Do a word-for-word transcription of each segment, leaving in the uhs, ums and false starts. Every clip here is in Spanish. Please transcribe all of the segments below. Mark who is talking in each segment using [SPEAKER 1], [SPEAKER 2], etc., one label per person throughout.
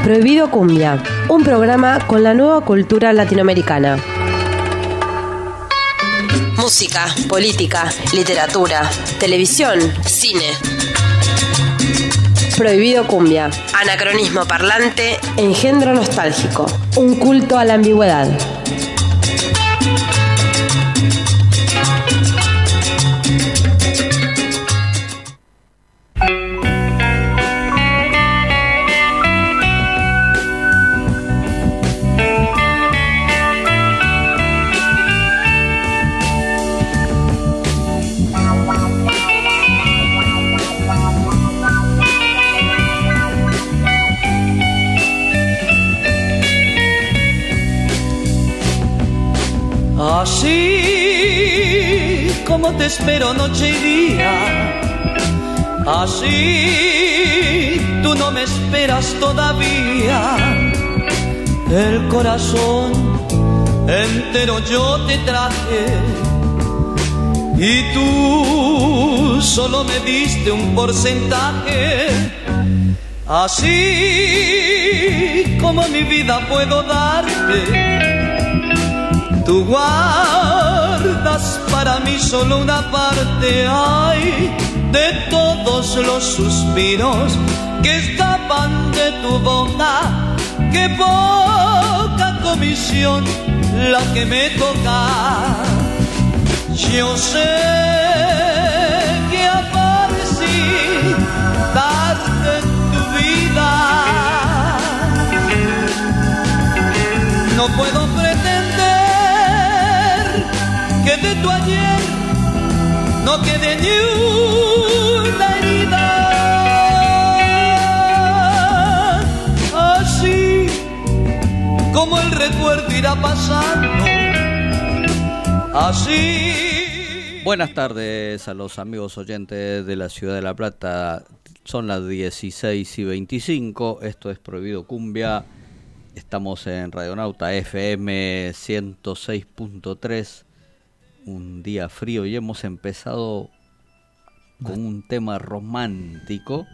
[SPEAKER 1] Prohibido Cumbia, un programa con la nueva cultura latinoamericana. Música, política, literatura, televisión, cine. Prohibido Cumbia, anacronismo parlante, engendro nostálgico, un culto a la ambigüedad.
[SPEAKER 2] Así como te espero noche y día, así tú no me esperas todavía. El corazón entero yo te traje y tú solo me diste un porcentaje. Así como mi vida puedo darte, tú guardas para mí solo una parte, ay, de todos los suspiros que escapan de tu boca. Qué poca comisión la que me toca. Yo sé que aparecí tarde en tu vida. No puedo pretender que de tu ayer no quede ni una herida. Así como el recuerdo irá pasando, así.
[SPEAKER 3] Buenas tardes a los amigos oyentes de la Ciudad de La Plata. Son las dieciséis y veinticinco. Esto es Prohibido Cumbia. Estamos en Radionauta F M ciento seis punto tres. Un día frío y hemos empezado con un tema romántico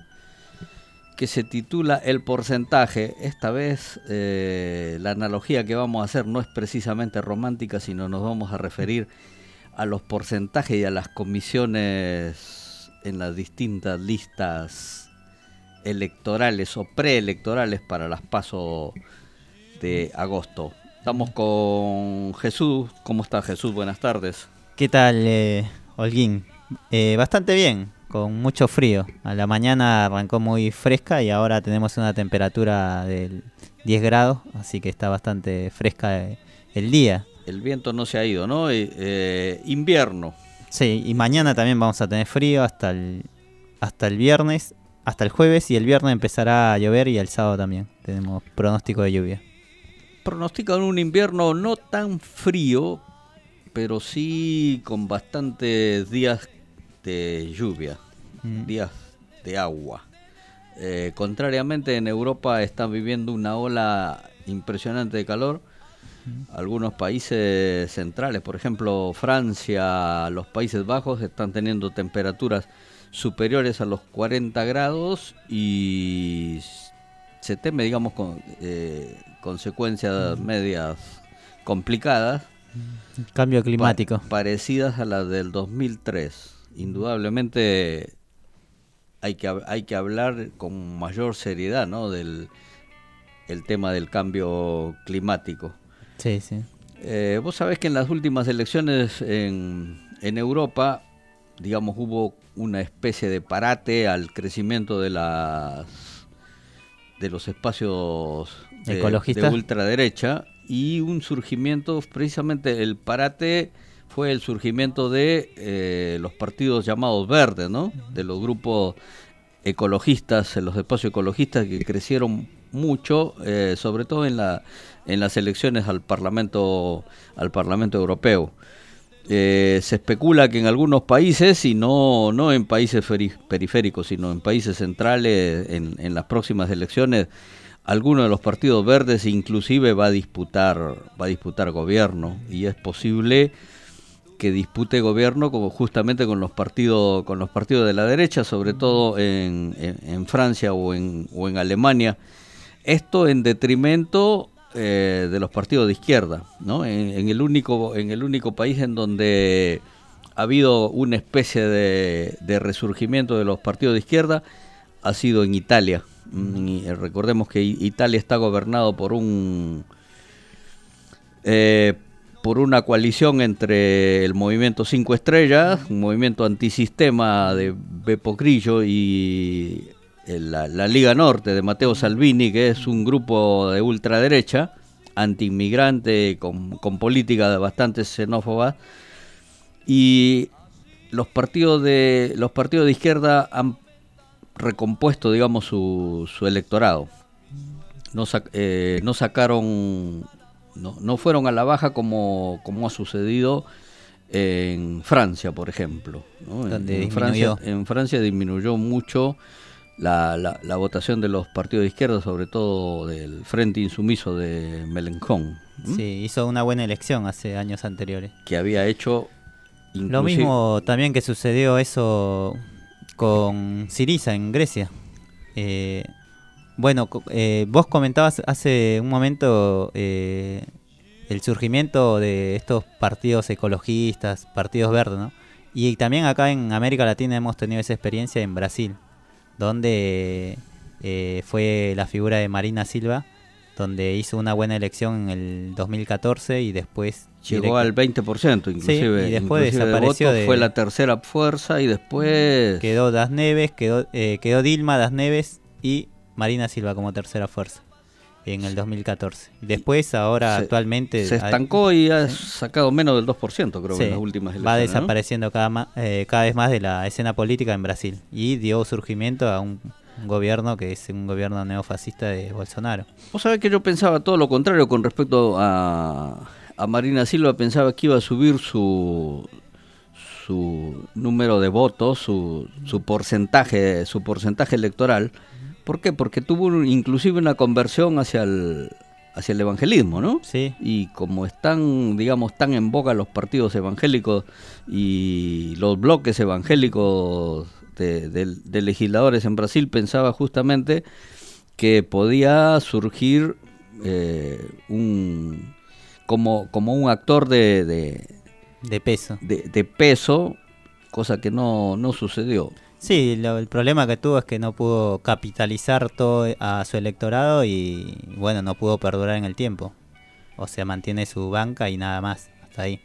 [SPEAKER 3] que se titula El Porcentaje. Esta vez eh, la analogía que vamos a hacer no es precisamente romántica, sino nos vamos a referir a los porcentajes y a las comisiones en las distintas listas electorales o preelectorales para las PASO de agosto. Estamos con Jesús. ¿Cómo está, Jesús? Buenas tardes.
[SPEAKER 4] ¿Qué tal, eh, Holguín? Eh, bastante bien, con mucho frío. A la mañana arrancó muy fresca y ahora tenemos una temperatura de diez grados, así que está bastante fresca eh, el día.
[SPEAKER 3] El viento no se ha ido, ¿no? Eh, eh, invierno.
[SPEAKER 4] Sí, y mañana también vamos a tener frío hasta el, hasta el viernes, hasta el jueves, y el viernes empezará a llover y el sábado también. Tenemos pronóstico de lluvia.
[SPEAKER 3] Pronostican un invierno no tan frío, pero sí con bastantes días de lluvia, mm. días de agua. Eh, contrariamente, en Europa están viviendo una ola impresionante de calor. Mm. Algunos países centrales, por ejemplo Francia, los Países Bajos, están teniendo temperaturas superiores a los cuarenta grados y se teme, digamos, con eh, consecuencias medias complicadas.
[SPEAKER 4] Cambio climático.
[SPEAKER 3] Pa- parecidas a las del dos mil tres. Indudablemente hay que hay que hablar con mayor seriedad, ¿no? Del el tema del cambio climático.
[SPEAKER 4] Sí, sí.
[SPEAKER 3] Eh, vos sabés que en las últimas elecciones en, en Europa, digamos, hubo una especie de parate al crecimiento de las de los espacios de, de ultraderecha y un surgimiento, precisamente el parate fue el surgimiento de eh, los partidos llamados verdes, ¿no? De los grupos ecologistas, los espacios ecologistas que crecieron mucho, eh, sobre todo en la en las elecciones al Parlamento al Parlamento Europeo. Eh, se especula que en algunos países, y no no en países feri- periféricos, sino en países centrales, en, en las próximas elecciones, alguno de los partidos verdes inclusive va a disputar va a disputar gobierno, y es posible que dispute gobierno como justamente con los partidos con los partidos de la derecha, sobre todo en, en, en Francia o en o en Alemania, esto en detrimento eh, de los partidos de izquierda, ¿no? En, en el único, en el único país en donde ha habido una especie de, de resurgimiento de los partidos de izquierda ha sido en Italia. Y recordemos que Italia está gobernado por un eh, por una coalición entre el movimiento Cinco Estrellas, un movimiento antisistema de Beppe Grillo, y la, la Liga Norte de Matteo Salvini, que es un grupo de ultraderecha, antiinmigrante, con, con políticas bastante xenófobas, y los partidos de los partidos de izquierda han recompuesto, digamos, su, su electorado. No, sac, eh, no sacaron, no, no fueron a la baja como, como ha sucedido en Francia, por ejemplo, ¿no? En, en, Francia, en Francia disminuyó mucho la, la, la votación de los partidos de izquierda, sobre todo del Frente Insumiso de Mélenchon. ¿Mm?
[SPEAKER 4] Sí, hizo una buena elección hace años anteriores.
[SPEAKER 3] Que había hecho... Inclusive...
[SPEAKER 4] Lo mismo también que sucedió eso con Syriza en Grecia. Eh, bueno, eh, vos comentabas hace un momento eh, el surgimiento de estos partidos ecologistas, partidos verdes, ¿no? Y también acá en América Latina hemos tenido esa experiencia en Brasil, donde eh, fue la figura de Marina Silva, donde hizo una buena elección en el dos mil catorce y después...
[SPEAKER 3] Llegó
[SPEAKER 4] directo,
[SPEAKER 3] al veinte por ciento inclusive.
[SPEAKER 4] Sí, y después
[SPEAKER 3] inclusive
[SPEAKER 4] desapareció.
[SPEAKER 3] De votos,
[SPEAKER 4] de,
[SPEAKER 3] fue la tercera fuerza y después...
[SPEAKER 4] Quedó Das Neves, quedó, eh, quedó Dilma, Das Neves y Marina Silva como tercera fuerza en el dos mil catorce. Después, ahora
[SPEAKER 3] se,
[SPEAKER 4] actualmente...
[SPEAKER 3] Se estancó y ha
[SPEAKER 4] ¿sí?
[SPEAKER 3] sacado menos del dos por ciento, creo,
[SPEAKER 4] sí,
[SPEAKER 3] que en las últimas elecciones.
[SPEAKER 4] Va desapareciendo, ¿no? cada, ma, eh, cada vez más de la escena política en Brasil. Y dio surgimiento a un... un gobierno que es un gobierno neofascista de Bolsonaro.
[SPEAKER 3] Vos sabés que yo pensaba todo lo contrario con respecto a, a Marina Silva. Pensaba que iba a subir su su número de votos, su, su porcentaje su porcentaje electoral. ¿Por qué? Porque tuvo un, inclusive una conversión hacia el hacia el evangelismo, ¿no?
[SPEAKER 4] Sí.
[SPEAKER 3] Y como están, digamos, tan en boga los partidos evangélicos y los bloques evangélicos De, de, de legisladores en Brasil, pensaba justamente que podía surgir eh, un como, como un actor de de,
[SPEAKER 4] de peso
[SPEAKER 3] de, de peso, cosa que no, no sucedió.
[SPEAKER 4] Sí, lo, el problema que tuvo es que no pudo capitalizar todo a su electorado y bueno, no pudo perdurar en el tiempo. O sea, mantiene su banca y nada más, hasta ahí.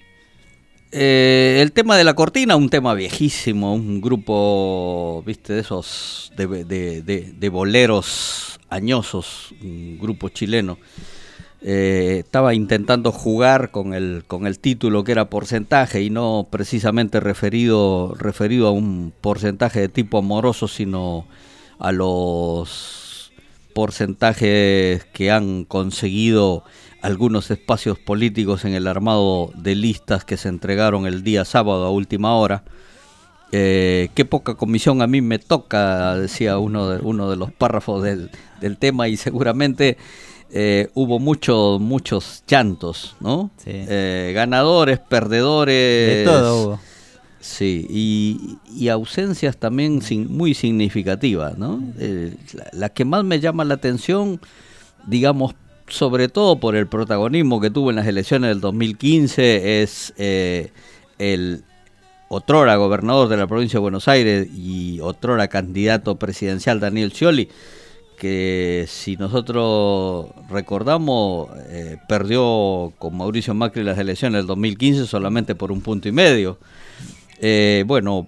[SPEAKER 3] Eh, el tema de la cortina, un tema viejísimo, un grupo, viste, de esos de, de, de, de boleros añosos, un grupo chileno. Eh, estaba intentando jugar con el con el título que era porcentaje y no precisamente referido referido a un porcentaje de tipo amoroso, sino a los porcentajes que han conseguido algunos espacios políticos en el armado de listas que se entregaron el día sábado a última hora. Eh, qué poca comisión a mí me toca, decía uno de, uno de los párrafos del, del tema, y seguramente eh, hubo muchos muchos llantos, ¿no?
[SPEAKER 4] Sí.
[SPEAKER 3] Eh, ganadores, perdedores.
[SPEAKER 4] De todo hubo.
[SPEAKER 3] Sí, y, y ausencias también sin, muy significativas, ¿no? Eh, la, la que más me llama la atención, digamos, sobre todo por el protagonismo que tuvo en las elecciones del dos mil quince, es eh, el otrora gobernador de la provincia de Buenos Aires y otrora candidato presidencial Daniel Scioli, que si nosotros recordamos eh, perdió con Mauricio Macri las elecciones del dos mil quince solamente por un punto y medio. Eh, bueno,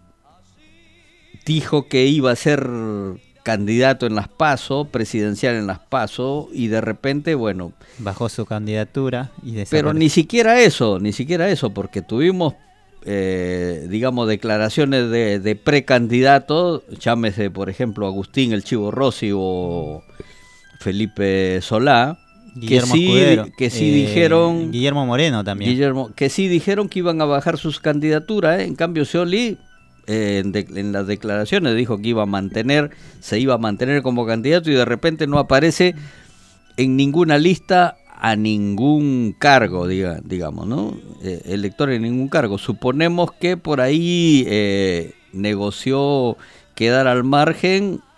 [SPEAKER 3] dijo que iba a ser candidato en las PASO, presidencial en las PASO, y de repente, bueno...
[SPEAKER 4] Bajó su candidatura y desapareció.
[SPEAKER 3] Pero ni siquiera eso, ni siquiera eso, porque tuvimos, eh, digamos, declaraciones de, de precandidatos, llámese, por ejemplo, Agustín El Chivo Rossi o Felipe Solá,
[SPEAKER 4] Guillermo
[SPEAKER 3] que sí,
[SPEAKER 4] Escudero,
[SPEAKER 3] que sí
[SPEAKER 4] eh,
[SPEAKER 3] dijeron...
[SPEAKER 4] Guillermo Moreno también.
[SPEAKER 3] Guillermo, que sí dijeron que iban a bajar sus candidaturas, ¿eh? En cambio Scioli... Eh, en, de, en las declaraciones dijo que iba a mantener, se iba a mantener como candidato, y de repente no aparece en ninguna lista a ningún cargo, diga, digamos, ¿no? Eh, elector en ningún cargo. Suponemos que por ahí eh, negoció quedar al margen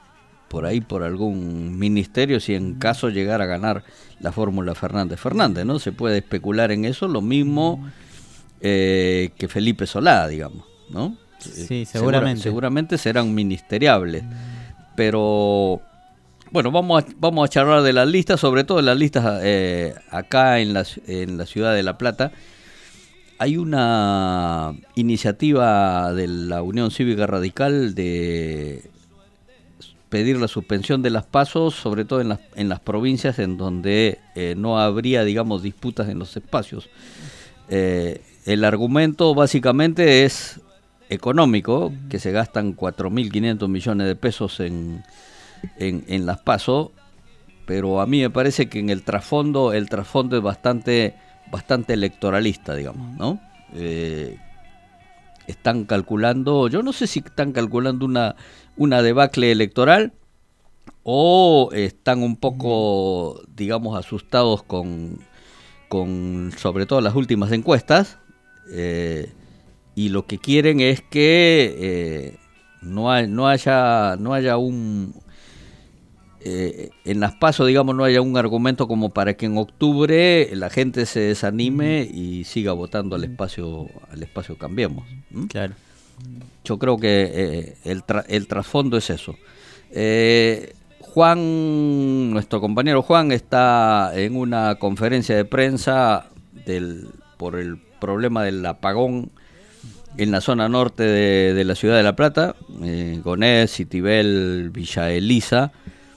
[SPEAKER 3] por ahí por algún ministerio si en caso llegara a ganar la fórmula Fernández Fernández, ¿no? Se puede especular en eso, lo mismo eh, que Felipe Solá, digamos, ¿no?
[SPEAKER 4] Sí, seguramente.
[SPEAKER 3] Segura, seguramente serán ministeriables, pero bueno, vamos a, vamos a charlar de las listas, sobre todo de las listas eh, acá en la, en la ciudad de La Plata. Hay una iniciativa de la Unión Cívica Radical de pedir la suspensión de las PASO, sobre todo en las, en las provincias en donde eh, no habría, digamos, disputas en los espacios. Eh, el argumento básicamente es económico, que se gastan cuatro mil quinientos millones de pesos en, en, en las PASO, pero a mí me parece que en el trasfondo, el trasfondo es bastante, bastante electoralista, digamos, ¿no? Eh, están calculando, yo no sé si están calculando una, una debacle electoral o están un poco, digamos, asustados con, con sobre todo las últimas encuestas, eh, y lo que quieren es que eh, no, hay, no haya no haya un eh, en las PASO, digamos, no haya un argumento como para que en octubre la gente se desanime y siga votando al espacio al espacio Cambiemos. ¿Mm?
[SPEAKER 4] Claro.
[SPEAKER 3] Yo creo que eh, el, tra el trasfondo es eso. Eh, Juan, nuestro compañero Juan, está en una conferencia de prensa del, por el problema del apagón en la zona norte de, de la ciudad de La Plata, eh, Gonés, Citibel, Villa Elisa,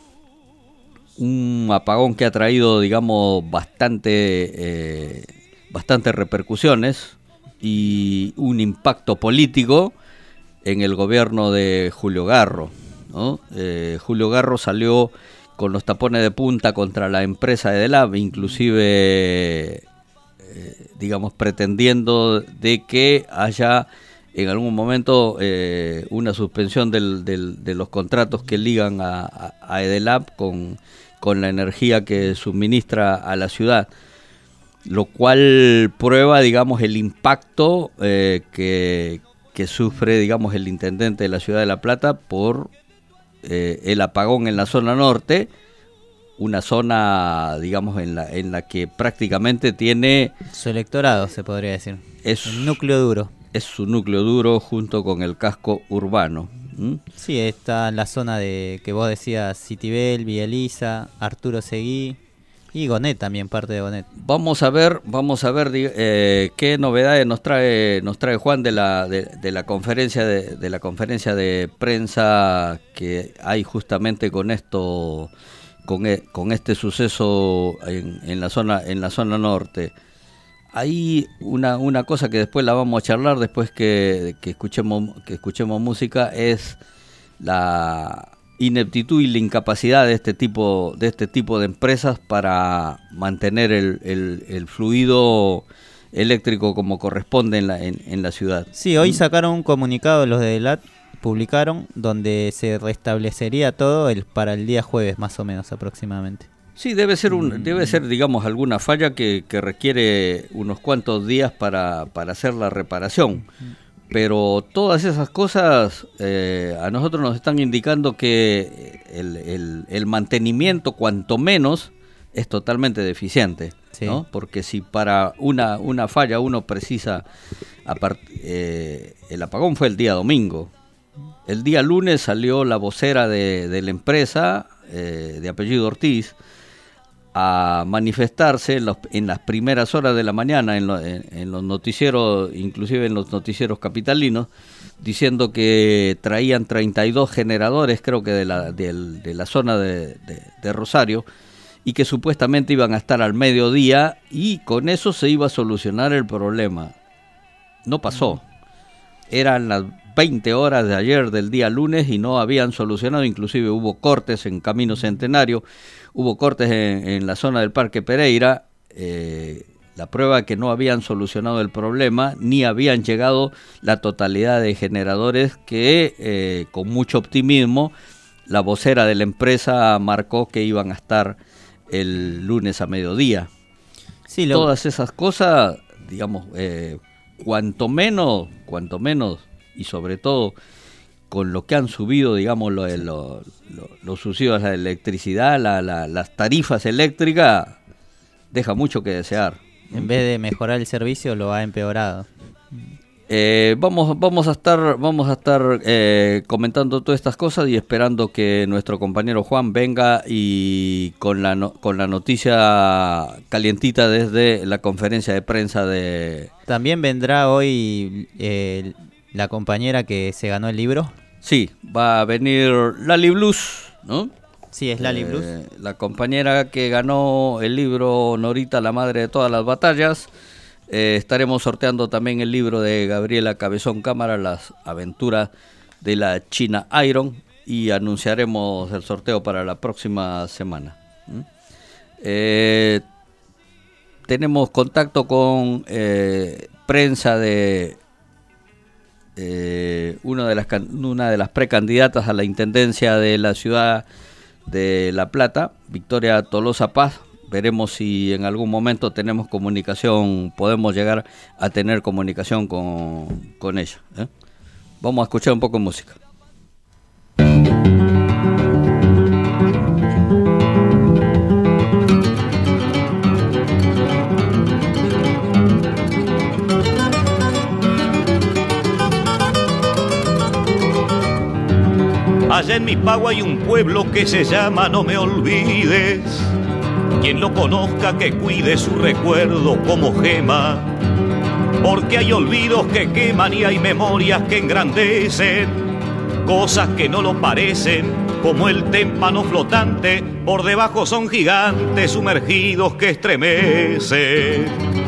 [SPEAKER 3] un apagón que ha traído, digamos, bastante, eh, bastantes repercusiones y un impacto político en el gobierno de Julio Garro, ¿no? Eh, Julio Garro salió con los tapones de punta contra la empresa Edelab, inclusive Eh, digamos, pretendiendo de que haya en algún momento eh, una suspensión del, del, de los contratos que ligan a, a, a Edelab con, con la energía que suministra a la ciudad, lo cual prueba, digamos, el impacto eh, que, que sufre, digamos, el intendente de la ciudad de La Plata por eh, el apagón en la zona norte, una zona, digamos, en la en la que prácticamente tiene
[SPEAKER 4] su electorado, se podría decir.
[SPEAKER 3] Es
[SPEAKER 4] el núcleo duro.
[SPEAKER 3] Es su núcleo duro junto con el casco urbano. ¿Mm?
[SPEAKER 4] Sí, está en la zona de que vos decías, Citibel, Villa Elisa, Arturo Seguí y Gonet también, parte de Gonet.
[SPEAKER 3] Vamos a ver, vamos a ver eh, qué novedades nos trae nos trae Juan de la de, de la conferencia de, de la conferencia de prensa que hay justamente con esto. Con, e, con este suceso en, en la zona en la zona norte. Hay una, una cosa que después la vamos a charlar después que, que escuchemos que escuchemos música, es la ineptitud y la incapacidad de este tipo de este tipo de empresas para mantener el, el, el fluido eléctrico como corresponde en la en, en la ciudad.
[SPEAKER 4] Sí, hoy sacaron un comunicado los de Elat, publicaron, donde se restablecería todo el para el día jueves, más o menos, aproximadamente.
[SPEAKER 3] Sí, debe ser un, debe ser, digamos, alguna falla que, que requiere unos cuantos días para, para hacer la reparación. Pero todas esas cosas eh, a nosotros nos están indicando que el, el, el mantenimiento, cuanto menos, es totalmente deficiente, sí. ¿No? Porque si para una, una falla uno precisa, apart, eh, el apagón fue el día domingo. El día lunes salió la vocera de, de la empresa, eh, de apellido Ortiz, a manifestarse en, los, en las primeras horas de la mañana en, lo, en, en los noticieros, inclusive en los noticieros capitalinos, diciendo que traían treinta y dos generadores, creo que de la, de, de la zona de, de, de Rosario, y que supuestamente iban a estar al mediodía y con eso se iba a solucionar el problema. No pasó. Eran las veinte horas de ayer del día lunes y no habían solucionado, inclusive hubo cortes en Camino Centenario, hubo cortes en, en la zona del Parque Pereira, eh, la prueba que no habían solucionado el problema, ni habían llegado la totalidad de generadores que eh, con mucho optimismo la vocera de la empresa marcó que iban a estar el lunes a mediodía. Sí, lo... Todas esas cosas, digamos, eh, cuanto menos, cuanto menos, y sobre todo con lo que han subido, digamos, lo, lo, lo, los subsidios a la electricidad, la, la, las tarifas eléctricas, deja mucho que desear.
[SPEAKER 4] En vez de mejorar el servicio, lo ha empeorado.
[SPEAKER 3] Eh, vamos, vamos a estar, vamos a estar eh, comentando todas estas cosas y esperando que nuestro compañero Juan venga y con la no, con la noticia calientita desde la conferencia de prensa de.
[SPEAKER 4] También vendrá hoy eh, la compañera que se ganó el libro.
[SPEAKER 3] Sí, va a venir Lali Blues, ¿no?
[SPEAKER 4] Sí, es Lali
[SPEAKER 3] eh,
[SPEAKER 4] Blues.
[SPEAKER 3] La compañera que ganó el libro Norita, la madre de todas las batallas. Eh, estaremos sorteando también el libro de Gabriela Cabezón Cámara, Las aventuras de la China Iron, y anunciaremos el sorteo para la próxima semana. ¿Mm? Eh, tenemos contacto con eh, prensa de eh, una de las una de las precandidatas a la intendencia de la ciudad de La Plata, Victoria Tolosa Paz. Veremos si en algún momento tenemos comunicación, podemos llegar a tener comunicación con, con ella, ¿eh? Vamos a escuchar un poco de música.
[SPEAKER 5] Allá en mi pago hay un pueblo que se llama No Me Olvides. Quien lo conozca que cuide su recuerdo como gema, porque hay olvidos que queman y hay memorias que engrandecen, cosas que no lo parecen, como el témpano flotante, por debajo son gigantes sumergidos que estremecen.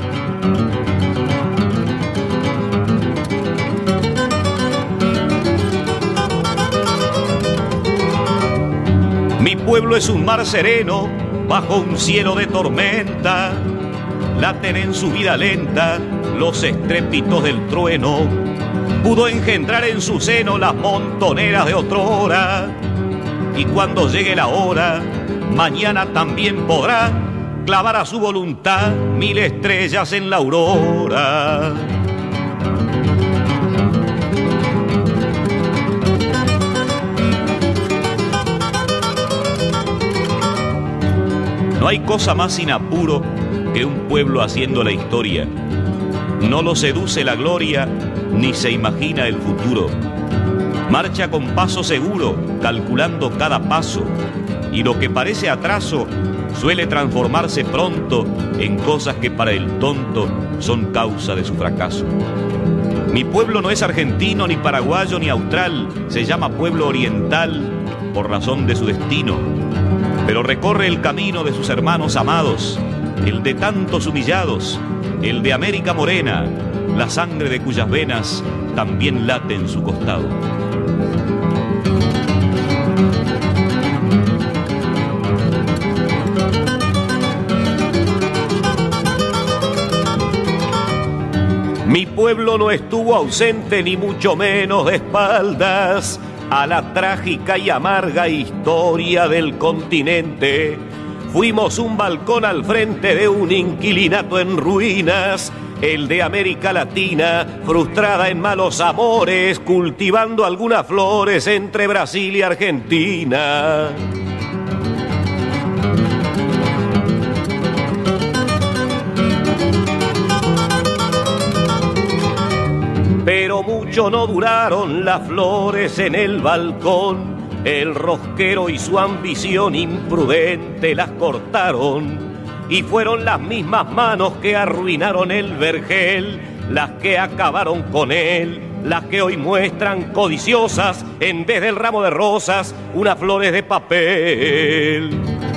[SPEAKER 5] Mi pueblo es un mar sereno bajo un cielo de tormenta, laten en su vida lenta los estrépitos del trueno. Pudo engendrar en su seno las montoneras de otrora, y cuando llegue la hora, mañana también podrá clavar a su voluntad mil estrellas en la aurora. No hay cosa más sin apuro que un pueblo haciendo la historia. No lo seduce la gloria, ni se imagina el futuro. Marcha con paso seguro, calculando cada paso, y lo que parece atraso suele transformarse pronto en cosas que para el tonto son causa de su fracaso. Mi pueblo no es argentino, ni paraguayo, ni austral, se llama pueblo oriental por razón de su destino. Pero recorre el camino de sus hermanos amados, el de tantos humillados, el de América Morena, la sangre de cuyas venas también late en su costado. Mi pueblo no estuvo ausente ni mucho menos de espaldas a la trágica y amarga historia del continente. Fuimos un balcón al frente de un inquilinato en ruinas, el de América Latina, frustrada en malos amores, cultivando algunas flores entre Brasil y Argentina. Pero mucho no duraron las flores en el balcón, el rosquero y su ambición imprudente las cortaron, y fueron las mismas manos que arruinaron el vergel, las que acabaron con él, las que hoy muestran codiciosas, en vez del ramo de rosas, unas flores de papel.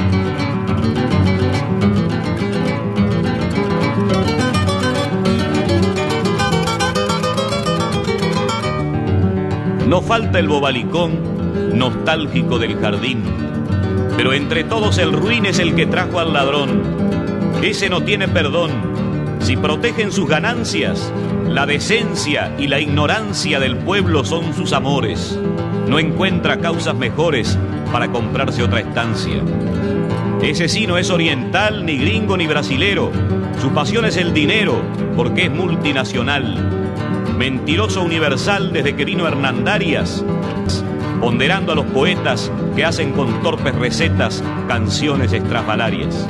[SPEAKER 5] No falta el bobalicón, nostálgico del jardín, pero entre todos el ruin es el que trajo al ladrón. Ese no tiene perdón. Si protegen sus ganancias, la decencia y la ignorancia del pueblo son sus amores. No encuentra causas mejores para comprarse otra estancia. Ese sí no es oriental, ni gringo, ni brasilero. Su pasión es el dinero, porque es multinacional. Mentiroso universal desde que vino Hernandarias, ponderando a los poetas que hacen con torpes recetas canciones estrafalarias.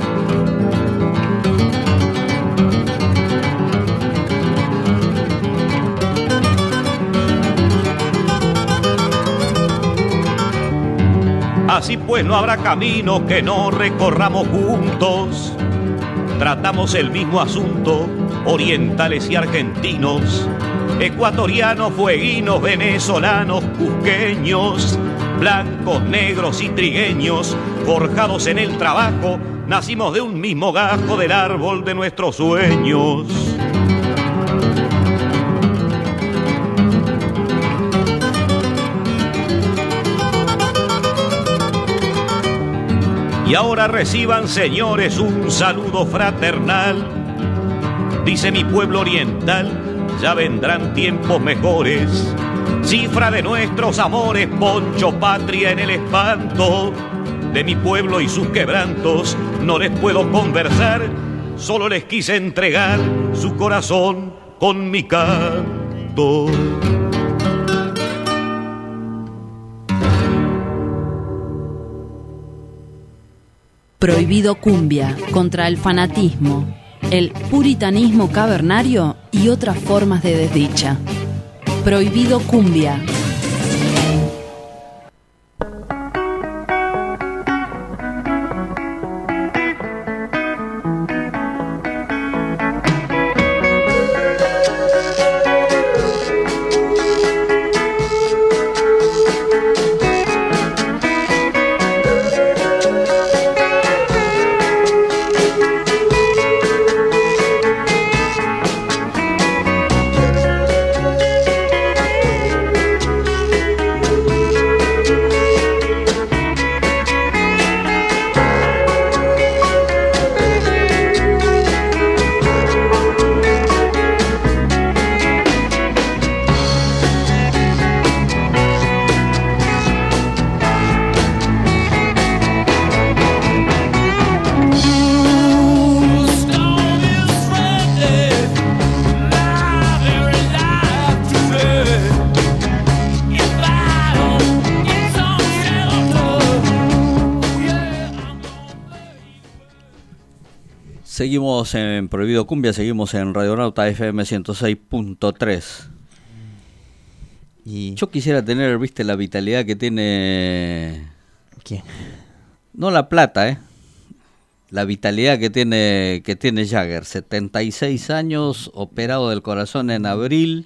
[SPEAKER 5] Así pues no habrá camino que no recorramos juntos. Tratamos el mismo asunto, orientales y argentinos, ecuatorianos, fueguinos, venezolanos, cusqueños, blancos, negros y trigueños, forjados en el trabajo, nacimos de un mismo gajo del árbol de nuestros sueños. Y ahora reciban, señores, un saludo fraternal. Dice mi pueblo oriental, ya vendrán tiempos mejores. Cifra de nuestros amores, poncho patria en el espanto. De mi pueblo y sus quebrantos no les puedo conversar, solo les quise entregar su corazón con mi canto.
[SPEAKER 6] Prohibido cumbia, contra el fanatismo, el puritanismo cavernario y otras formas de desdicha. Prohibido cumbia.
[SPEAKER 3] Seguimos en Prohibido Cumbia, seguimos en Radionauta F M ciento seis punto tres. Y yo quisiera tener, viste, la vitalidad que tiene...
[SPEAKER 4] ¿Quién?
[SPEAKER 3] No la plata, ¿eh? La vitalidad que tiene que tiene Jagger. setenta y seis años, operado del corazón en abril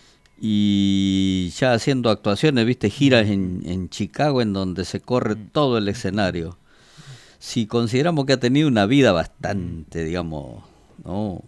[SPEAKER 3] y ya haciendo actuaciones, viste, giras en, en Chicago en donde se corre todo el escenario. Si consideramos que ha tenido una vida bastante, digamos, no,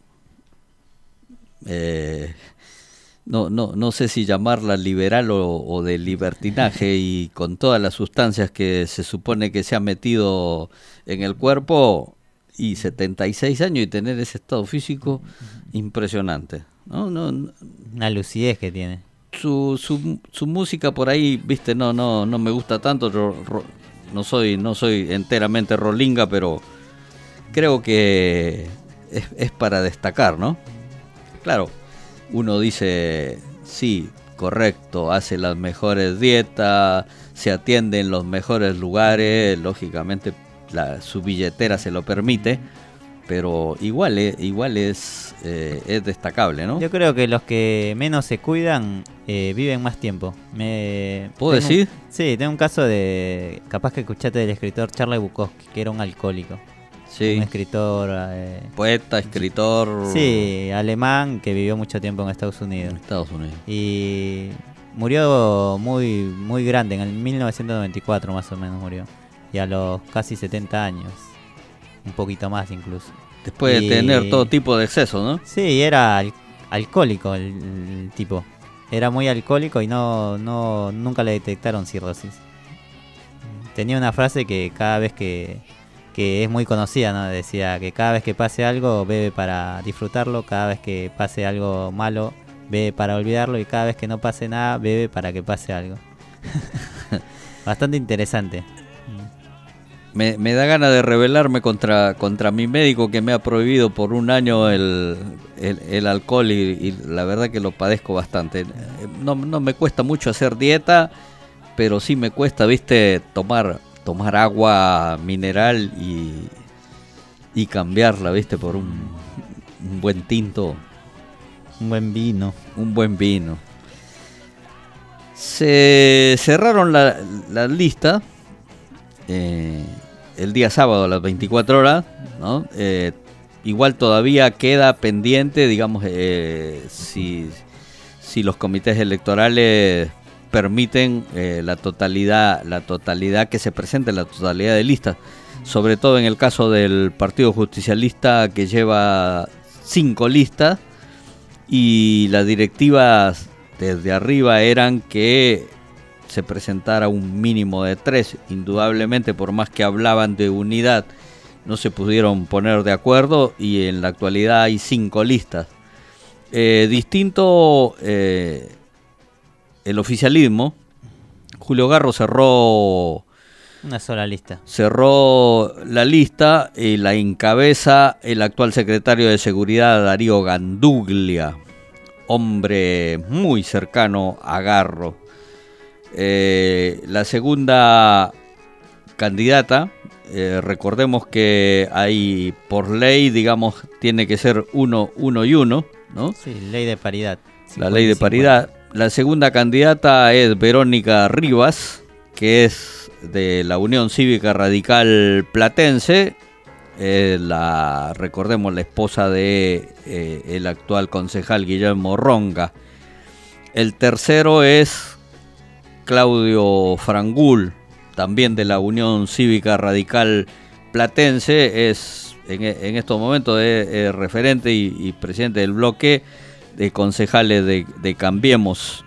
[SPEAKER 3] eh, no, no, no sé si llamarla liberal o, o de libertinaje, y con todas las sustancias que se supone que se ha metido en el cuerpo, y setenta y seis años y tener ese estado físico impresionante, ¿no? No, no.
[SPEAKER 4] Una lucidez que tiene.
[SPEAKER 3] Su, su, su música por ahí, viste, no, no, no me gusta tanto. Ro, ro, No soy, no soy enteramente rolinga, pero creo que es, es para destacar, ¿no? Claro, uno dice, sí, correcto, hace las mejores dietas, se atiende en los mejores lugares, lógicamente la, su billetera se lo permite, pero igual, eh, igual es, eh, es destacable, ¿no?
[SPEAKER 4] Yo creo que los que menos se cuidan eh, viven más tiempo. Me,
[SPEAKER 3] ¿Puedo decir?
[SPEAKER 4] Un, sí, tengo un caso de... Capaz que escuchaste del escritor Charles Bukowski, que era un alcohólico.
[SPEAKER 3] Sí.
[SPEAKER 4] Un escritor... Eh,
[SPEAKER 3] Poeta, escritor...
[SPEAKER 4] Sí, alemán, que vivió mucho tiempo en Estados Unidos.
[SPEAKER 3] En Estados Unidos.
[SPEAKER 4] Y murió muy, muy grande, en el mil novecientos noventa y cuatro más o menos murió. Y a los casi setenta años. Un poquito más incluso.
[SPEAKER 3] Después
[SPEAKER 4] y...
[SPEAKER 3] de tener todo tipo de exceso, ¿no?
[SPEAKER 4] Sí, era al- alcohólico el, el tipo. Era muy alcohólico y no, no nunca le detectaron cirrosis. Tenía una frase que cada vez que, que es muy conocida, ¿no? Decía que cada vez que pase algo, bebe para disfrutarlo. Cada vez que pase algo malo, bebe para olvidarlo. Y cada vez que no pase nada, bebe para que pase algo. Bastante interesante.
[SPEAKER 3] Me, me da ganas de rebelarme contra, contra mi médico, que me ha prohibido por un año el, el, el alcohol, y, y la verdad que lo padezco bastante. No, no me cuesta mucho hacer dieta, pero sí me cuesta, viste, tomar tomar agua mineral y, y cambiarla, viste, por un, un buen tinto.
[SPEAKER 4] Un buen vino.
[SPEAKER 3] Un buen vino. Se cerraron la, la lista eh, el día sábado a las veinticuatro horas, ¿no? Eh, igual todavía queda pendiente, digamos, eh, si, si los comités electorales permiten eh, la totalidad, la totalidad que se presente, la totalidad de listas, sobre todo en el caso del Partido Justicialista, que lleva cinco listas y las directivas desde arriba eran que se presentara un mínimo de tres. Indudablemente, por más que hablaban de unidad, no se pudieron poner de acuerdo y en la actualidad hay cinco listas. Eh, distinto eh, el oficialismo. Julio Garro cerró
[SPEAKER 4] una sola lista.
[SPEAKER 3] Cerró la lista y la encabeza el actual secretario de Seguridad, Darío Ganduglia, hombre muy cercano a Garro. Eh, la segunda candidata, eh, recordemos que hay por ley, digamos, tiene que ser uno, uno y uno, ¿no?
[SPEAKER 4] Sí, ley de paridad.
[SPEAKER 3] La ley de paridad. La segunda candidata es Verónica Rivas, que es de la Unión Cívica Radical Platense, eh, la, recordemos, la esposa de eh, el actual concejal Guillermo Ronga. El tercero es Claudio Frangul, también de la Unión Cívica Radical Platense, es en, en estos momentos es, es referente y, y presidente del bloque de concejales de, de Cambiemos.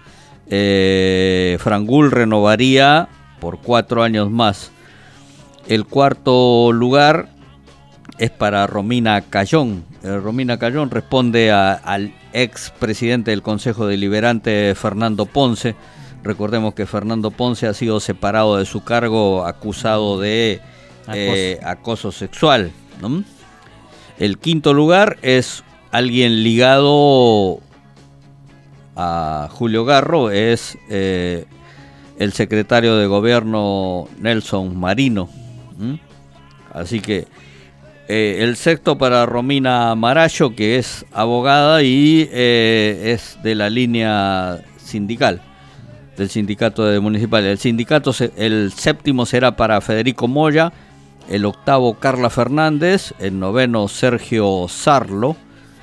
[SPEAKER 3] Eh, Frangul renovaría por cuatro años más. El cuarto lugar es para Romina Cayón. Eh, Romina Cayón responde a, al ex presidente del Consejo Deliberante, Fernando Ponce. Recordemos que Fernando Ponce ha sido separado de su cargo acusado de eh, acoso. acoso sexual, ¿no? El quinto lugar es alguien ligado a Julio Garro, es eh, el secretario de gobierno Nelson Marino. ¿Mm? Así que eh, el sexto para Romina Marayo, que es abogada y eh, es de la línea sindical, del sindicato de municipal. El sindicato, el séptimo será para Federico Moya, el octavo Carla Fernández, el noveno Sergio Sarlo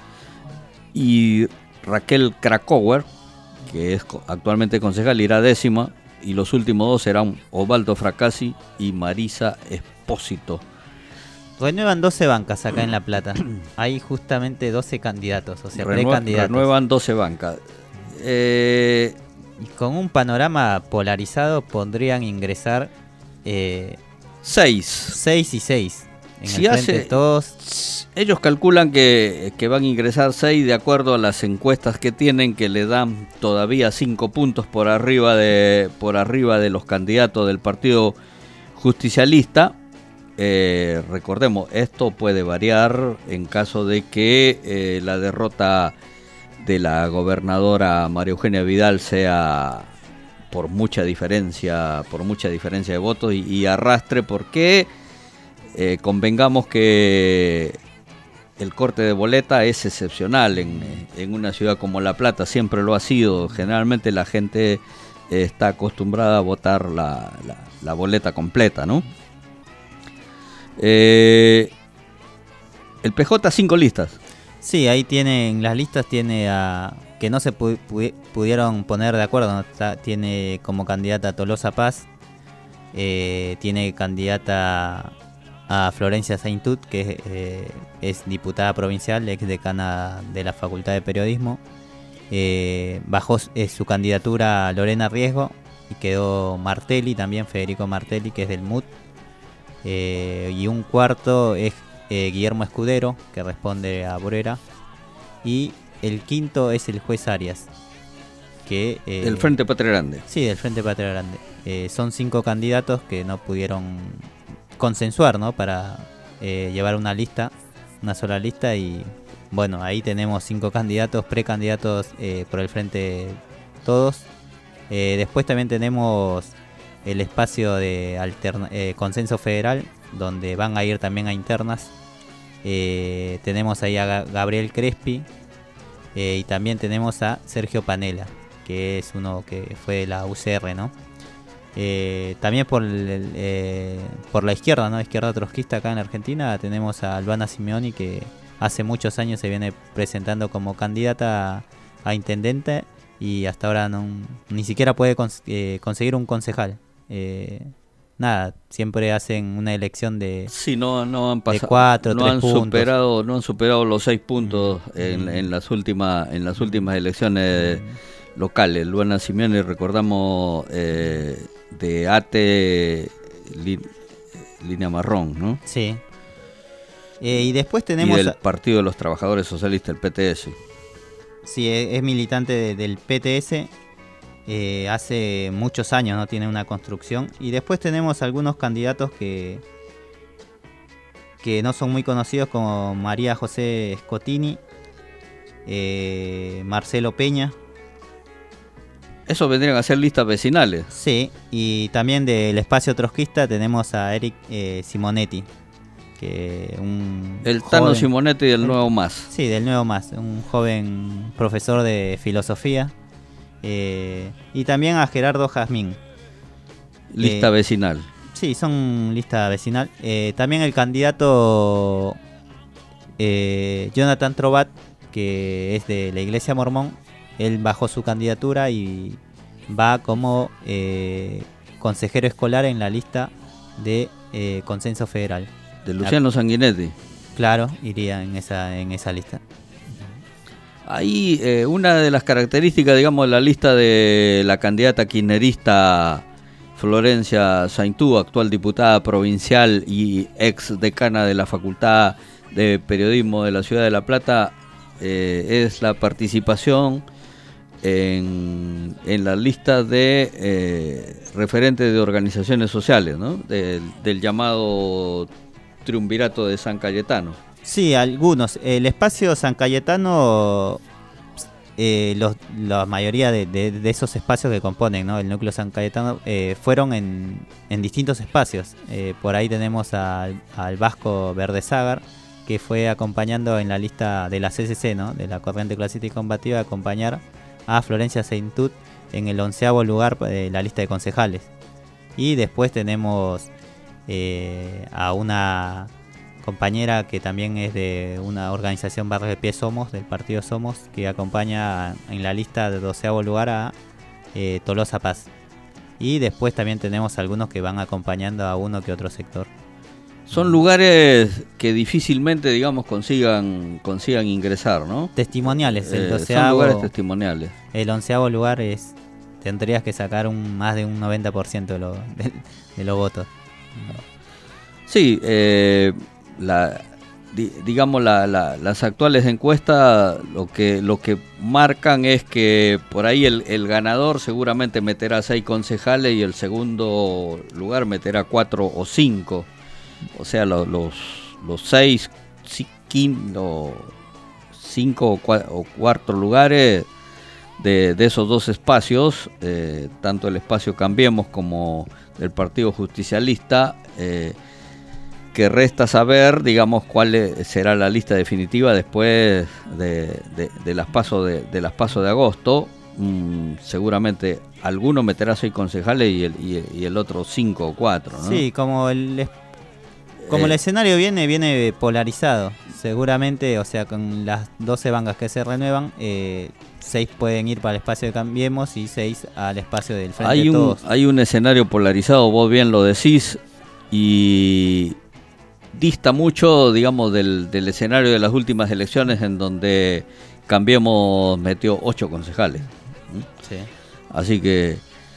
[SPEAKER 3] y Raquel Krakauer, que es actualmente concejal, irá décima, y los últimos dos serán Osvaldo Fracassi y Marisa Espósito.
[SPEAKER 4] Renuevan doce bancas acá en La Plata. Hay justamente doce candidatos, o sea,
[SPEAKER 3] Renue-
[SPEAKER 4] precandidatos.
[SPEAKER 3] Renuevan doce bancas. Eh,
[SPEAKER 4] y con un panorama polarizado podrían ingresar eh,
[SPEAKER 3] seis.
[SPEAKER 4] seis y seis. En
[SPEAKER 3] si
[SPEAKER 4] el frente
[SPEAKER 3] hace,
[SPEAKER 4] de todos.
[SPEAKER 3] Ellos calculan que, que van a ingresar seis de acuerdo a las encuestas que tienen, que le dan todavía cinco puntos por arriba de por arriba de los candidatos del Partido Justicialista. Eh, recordemos, esto puede variar en caso de que eh, la derrota de la gobernadora María Eugenia Vidal sea por mucha diferencia, por mucha diferencia de votos y, y arrastre, porque eh, convengamos que el corte de boleta es excepcional en, en una ciudad como La Plata, siempre lo ha sido. Generalmente la gente eh, está acostumbrada a votar la, la, la boleta completa, ¿no? Eh, el P J, cinco listas.
[SPEAKER 4] Sí, ahí tienen las listas, tiene a que no se pu- pu- pudieron poner de acuerdo, ¿no? Está, tiene como candidata a Tolosa Paz, eh, tiene candidata a Florencia Saintut, que eh, es diputada provincial, ex decana de la Facultad de Periodismo. Eh, bajó eh, su candidatura a Lorena Riesgo y quedó Martelli, también Federico Martelli, que es del M U T. Eh, y un cuarto es eh, Guillermo Escudero, que responde a Brera. Y el quinto es el juez Arias, que eh,
[SPEAKER 3] del Frente Patria Grande.
[SPEAKER 4] Sí, del Frente Patria Grande. Eh, son cinco candidatos que no pudieron consensuar, ¿no? Para eh, llevar una lista, una sola lista. Y bueno, ahí tenemos cinco candidatos, precandidatos eh, por el Frente todos. Eh, después también tenemos el espacio de alterna, eh, consenso federal, donde van a ir también a internas. Eh, tenemos ahí a Gabriel Crespi eh, y también tenemos a Sergio Panela, que es uno que fue de la U C R, ¿no? Eh, también por el, eh, por la izquierda, ¿no? Izquierda trotskista acá en Argentina, tenemos a Albana Simeoni, que hace muchos años se viene presentando como candidata a, a intendente y hasta ahora no, ni siquiera puede cons- eh, conseguir un concejal. Eh, nada, siempre hacen una elección de,
[SPEAKER 3] sí, no, no han pasado,
[SPEAKER 4] de cuatro,
[SPEAKER 3] no
[SPEAKER 4] tres
[SPEAKER 3] han
[SPEAKER 4] puntos.
[SPEAKER 3] superado, no han superado los seis puntos
[SPEAKER 4] Mm.
[SPEAKER 3] en, en las últimas, en las últimas elecciones mm. locales. Luana Simeoni, recordamos, eh, de A T E, li, línea marrón, ¿no?
[SPEAKER 4] Sí. Eh, y después tenemos...
[SPEAKER 3] Y del Partido de los Trabajadores Socialistas, el P T S.
[SPEAKER 4] Sí, es, es militante de, del P T S. Eh, hace muchos años, ¿no? Tiene una construcción. Y después tenemos algunos candidatos que que no son muy conocidos, como María José Scotini, eh, Marcelo Peña.
[SPEAKER 3] Eso vendrían a ser listas vecinales.
[SPEAKER 4] Sí, y también del espacio trotskista tenemos a Eric eh, Simonetti, que un
[SPEAKER 3] el Tano
[SPEAKER 4] joven,
[SPEAKER 3] Simonetti del
[SPEAKER 4] el,
[SPEAKER 3] Nuevo Más.
[SPEAKER 4] Sí, del Nuevo Más, un joven profesor de filosofía. Eh, y también a Gerardo Jazmín.
[SPEAKER 3] Lista
[SPEAKER 4] eh,
[SPEAKER 3] vecinal.
[SPEAKER 4] Sí, son lista vecinal. Eh, también el candidato eh, Jonathan Trobat, que es de la Iglesia Mormón, él bajó su candidatura y va como eh, consejero escolar en la lista de eh, Consenso Federal.
[SPEAKER 3] De Luciano Sanguinetti.
[SPEAKER 4] Claro, iría en esa, en esa lista.
[SPEAKER 3] Ahí eh, una de las características, digamos, de la lista de la candidata kirchnerista Florencia Saintú, actual diputada provincial y ex decana de la Facultad de Periodismo de la Ciudad de La Plata, eh, es la participación en, en la lista de eh, referentes de organizaciones sociales, ¿no? Del, del llamado Triunvirato de San Cayetano.
[SPEAKER 4] Sí, algunos. El espacio San Cayetano, eh, los, la mayoría de, de, de esos espacios que componen, ¿no?, el núcleo San Cayetano, eh, fueron en, en distintos espacios. Eh, por ahí tenemos al, al Vasco Verdezágar, que fue acompañando en la lista de la C C C, ¿no?, de la Corriente Clasista y Combativa, a acompañar a Florencia Saintú en el onceavo lugar de la lista de concejales. Y después tenemos eh, a una compañera que también es de una organización Barrio de Pie Somos, del partido Somos, que acompaña en la lista de doceavo lugar a eh, Tolosa Paz. Y después también tenemos algunos que van acompañando a uno que otro sector.
[SPEAKER 3] Son lugares que difícilmente, digamos, consigan consigan ingresar, ¿no?
[SPEAKER 4] Testimoniales, el
[SPEAKER 3] Eh,
[SPEAKER 4] doceavo,
[SPEAKER 3] son lugares testimoniales.
[SPEAKER 4] El onceavo lugar es, tendrías que sacar un más de un noventa por ciento de, lo, de, de los votos.
[SPEAKER 3] Sí, eh, la, di, digamos la, la, las actuales encuestas lo que lo que marcan es que por ahí el, el ganador seguramente meterá seis concejales y el segundo lugar meterá cuatro o cinco. O sea, lo, los los seis, cinco, cinco o, cua, o cuarto lugares de, de esos dos espacios, eh, tanto el espacio Cambiemos como el Partido Justicialista, eh, que resta saber, digamos, cuál es, será la lista definitiva después de, de, de las pasos de, de las pasos de agosto. Mm, seguramente alguno meterá seis concejales y el, y, y el otro cinco o cuatro, ¿no?
[SPEAKER 4] Sí, como el como eh, el escenario viene viene polarizado, seguramente, o sea, con las doce bancas que se renuevan, eh, seis pueden ir para el espacio de Cambiemos y seis al espacio del Frente
[SPEAKER 3] hay
[SPEAKER 4] de
[SPEAKER 3] un,
[SPEAKER 4] Todos.
[SPEAKER 3] Hay un escenario polarizado, vos bien lo decís, y dista mucho, digamos, del, del escenario de las últimas elecciones en donde Cambiemos metió ocho concejales.
[SPEAKER 4] Sí.
[SPEAKER 3] Así que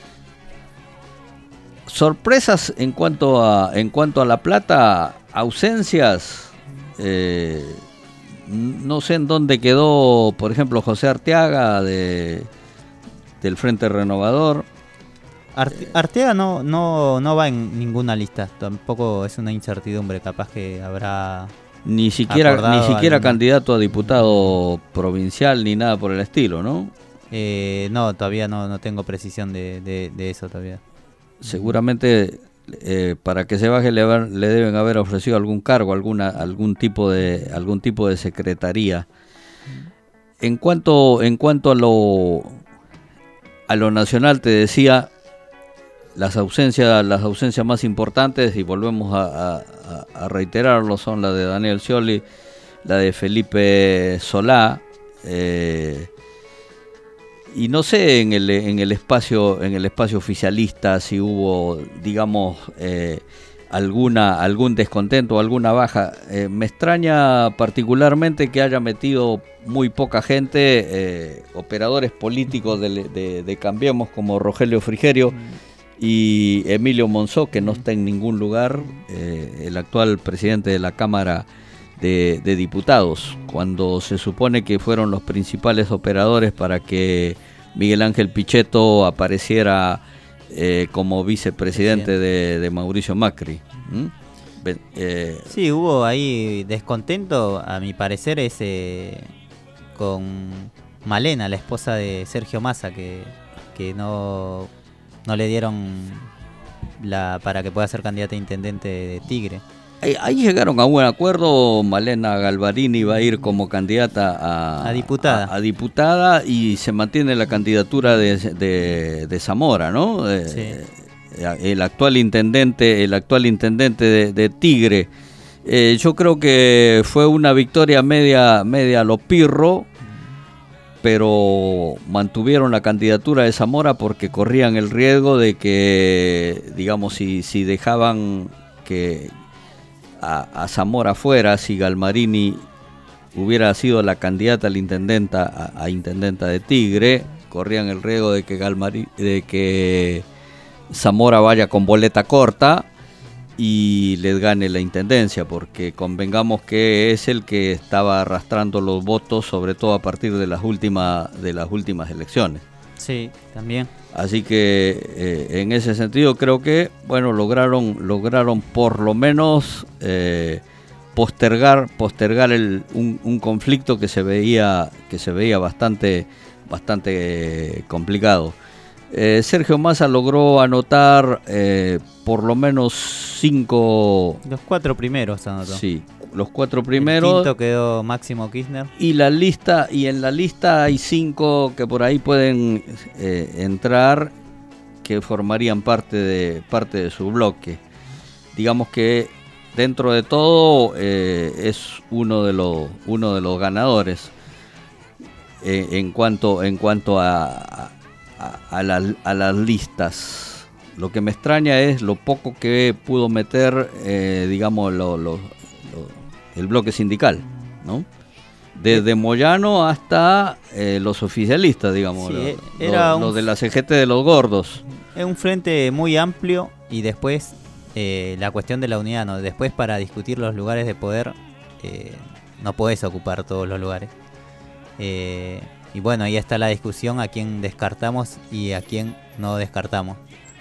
[SPEAKER 3] sorpresas en cuanto a en cuanto a La Plata, ausencias, eh, no sé en dónde quedó, por ejemplo, José Arteaga de del Frente Renovador.
[SPEAKER 4] Arte, Arteaga no, no, no va en ninguna lista, tampoco es una incertidumbre, capaz que habrá
[SPEAKER 3] ni siquiera ni siquiera alguna... candidato a diputado provincial ni nada por el estilo, ¿no?
[SPEAKER 4] Eh, no, todavía no, no tengo precisión de, de, de eso todavía.
[SPEAKER 3] seguramente eh, para que se baje le, haber, le deben haber ofrecido algún cargo, alguna, algún tipo de, algún tipo de secretaría. En cuanto, en cuanto a lo, a lo nacional, te decía, las ausencias, las ausencias más importantes, y volvemos a, a, a reiterarlo, son la de Daniel Scioli, la de Felipe Solá, eh, y no sé en el, en el espacio, en el espacio oficialista si hubo, digamos, eh, alguna, algún descontento, alguna baja. Eh, me extraña particularmente que haya metido muy poca gente, eh, operadores políticos de, de, de Cambiemos como Rogelio Frigerio y Emilio Monzó, que no está en ningún lugar, eh, el actual presidente de la Cámara de, de Diputados, cuando se supone que fueron los principales operadores para que Miguel Ángel Pichetto apareciera eh, como vicepresidente de, de Mauricio Macri. ¿Mm? Eh,
[SPEAKER 4] sí, hubo ahí descontento, a mi parecer, ese con Malena, la esposa de Sergio Massa, que, que no, no le dieron la para que pueda ser candidata a intendente de Tigre.
[SPEAKER 3] Ahí, ahí llegaron a buen acuerdo. Malena Galvarini va a ir como candidata a,
[SPEAKER 4] a diputada
[SPEAKER 3] a, a diputada y se mantiene la candidatura de, de, de Zamora, ¿no? Eh,
[SPEAKER 4] sí.
[SPEAKER 3] El actual intendente, el actual intendente de, de Tigre. Eh, yo creo que fue una victoria media, media a lo pirro, pero mantuvieron la candidatura de Zamora porque corrían el riesgo de que, digamos, si, si dejaban que A, a Zamora fuera, si Galmarini hubiera sido la candidata a la intendenta a, a intendenta de Tigre, corrían el riesgo de que Galmarini, de que Zamora vaya con boleta corta y les gane la intendencia, porque convengamos que es el que estaba arrastrando los votos, sobre todo a partir de las últimas de las últimas elecciones.
[SPEAKER 4] Sí, también.
[SPEAKER 3] Así que eh, en ese sentido creo que bueno lograron lograron por lo menos eh, postergar postergar el, un, un conflicto que se veía que se veía bastante bastante eh, complicado. Eh, Sergio Massa logró anotar eh, por lo menos cinco.
[SPEAKER 4] Los cuatro primeros anotó.
[SPEAKER 3] Sí. Los cuatro primeros.
[SPEAKER 4] El quinto quedó Máximo Kirchner.
[SPEAKER 3] Y la lista, y en la lista hay cinco que por ahí pueden eh, entrar, que formarían parte de parte de su bloque. Digamos que dentro de todo eh, es uno de los uno de los ganadores eh, en cuanto en cuanto a, a, a, la, a las listas. Lo que me extraña es lo poco que pudo meter, eh, digamos, lo, lo, lo el bloque sindical, ¿no? Desde Moyano hasta eh, los oficialistas, digamos,
[SPEAKER 4] sí,
[SPEAKER 3] lo,
[SPEAKER 4] era
[SPEAKER 3] lo,
[SPEAKER 4] un,
[SPEAKER 3] lo de la C G T de los gordos.
[SPEAKER 4] Es un frente muy amplio y después eh, la cuestión de la unidad, ¿no? Después para discutir los lugares de poder eh, no podés ocupar todos los lugares. Eh, y bueno, ahí está la discusión a quién descartamos y a quién no descartamos.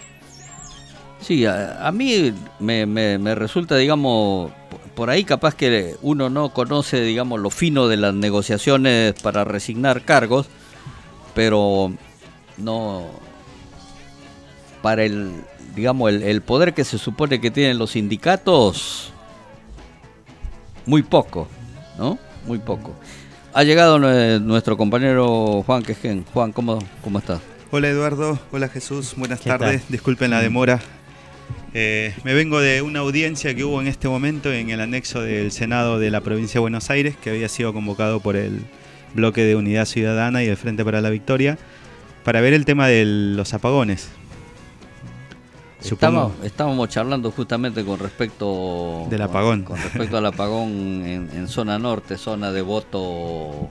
[SPEAKER 3] Sí, a, a mí me, me, me resulta, digamos, por ahí capaz que uno no conoce, digamos, lo fino de las negociaciones para resignar cargos, pero no para el, digamos, el, el poder que se supone que tienen los sindicatos, muy poco, ¿no? Muy poco. Ha llegado nuestro compañero Juan Quején. Juan, ¿cómo, cómo estás?
[SPEAKER 7] Hola Eduardo, hola Jesús, buenas tardes,
[SPEAKER 4] tal?
[SPEAKER 7] Disculpen la demora. Eh, me vengo de una audiencia que hubo en este momento en el anexo del Senado de la provincia de Buenos Aires, que había sido convocado por el bloque de Unidad Ciudadana y el Frente para la Victoria, para ver el tema de los apagones.
[SPEAKER 3] Estamos, estábamos charlando justamente con respecto
[SPEAKER 7] del apagón.
[SPEAKER 3] Con, con respecto al apagón en, en zona norte, zona de voto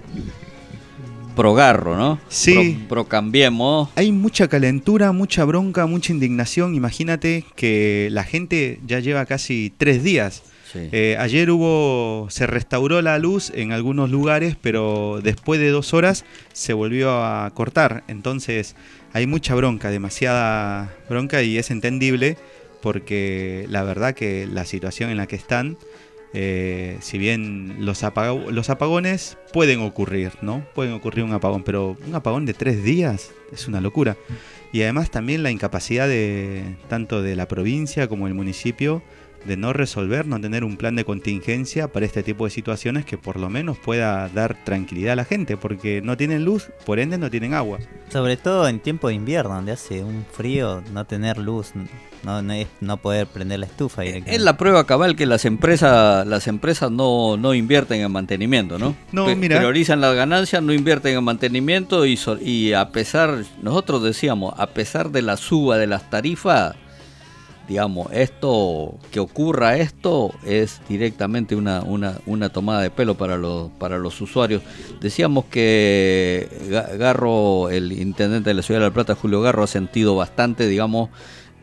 [SPEAKER 3] pro Garro, ¿no?
[SPEAKER 7] Sí.
[SPEAKER 3] Pro, pro Cambiemos.
[SPEAKER 7] Hay mucha calentura, mucha bronca, mucha indignación. Imagínate que la gente ya lleva casi tres días.
[SPEAKER 3] Sí.
[SPEAKER 7] Eh, ayer hubo, se restauró la luz en algunos lugares, pero después de dos horas se volvió a cortar. Entonces hay mucha bronca, demasiada bronca, y es entendible porque la verdad que la situación en la que están, eh, si bien los, apag- los apagones pueden ocurrir, ¿no? Pueden ocurrir un apagón, pero un apagón de tres días es una locura. y además también la incapacidad de tanto de la provincia como el municipio de no resolver, no tener un plan de contingencia para este tipo de situaciones que por lo menos pueda dar tranquilidad a la gente, porque no tienen luz, por ende no tienen agua.
[SPEAKER 4] Sobre todo en tiempo de invierno, donde hace un frío, no tener luz, no, no, es, no poder prender la estufa directamente.
[SPEAKER 3] Es la prueba cabal que las empresas las empresas no, no invierten en mantenimiento, ¿no?
[SPEAKER 7] No,
[SPEAKER 3] P-
[SPEAKER 7] mira.
[SPEAKER 3] Priorizan las ganancias, no invierten en mantenimiento y, so- y a pesar, nosotros decíamos, a pesar de la suba de las tarifas, digamos, esto, que ocurra esto es directamente una, una, una tomada de pelo para los, para los usuarios. Decíamos que Garro, el intendente de la ciudad de La Plata, Julio Garro, ha sentido bastante, digamos,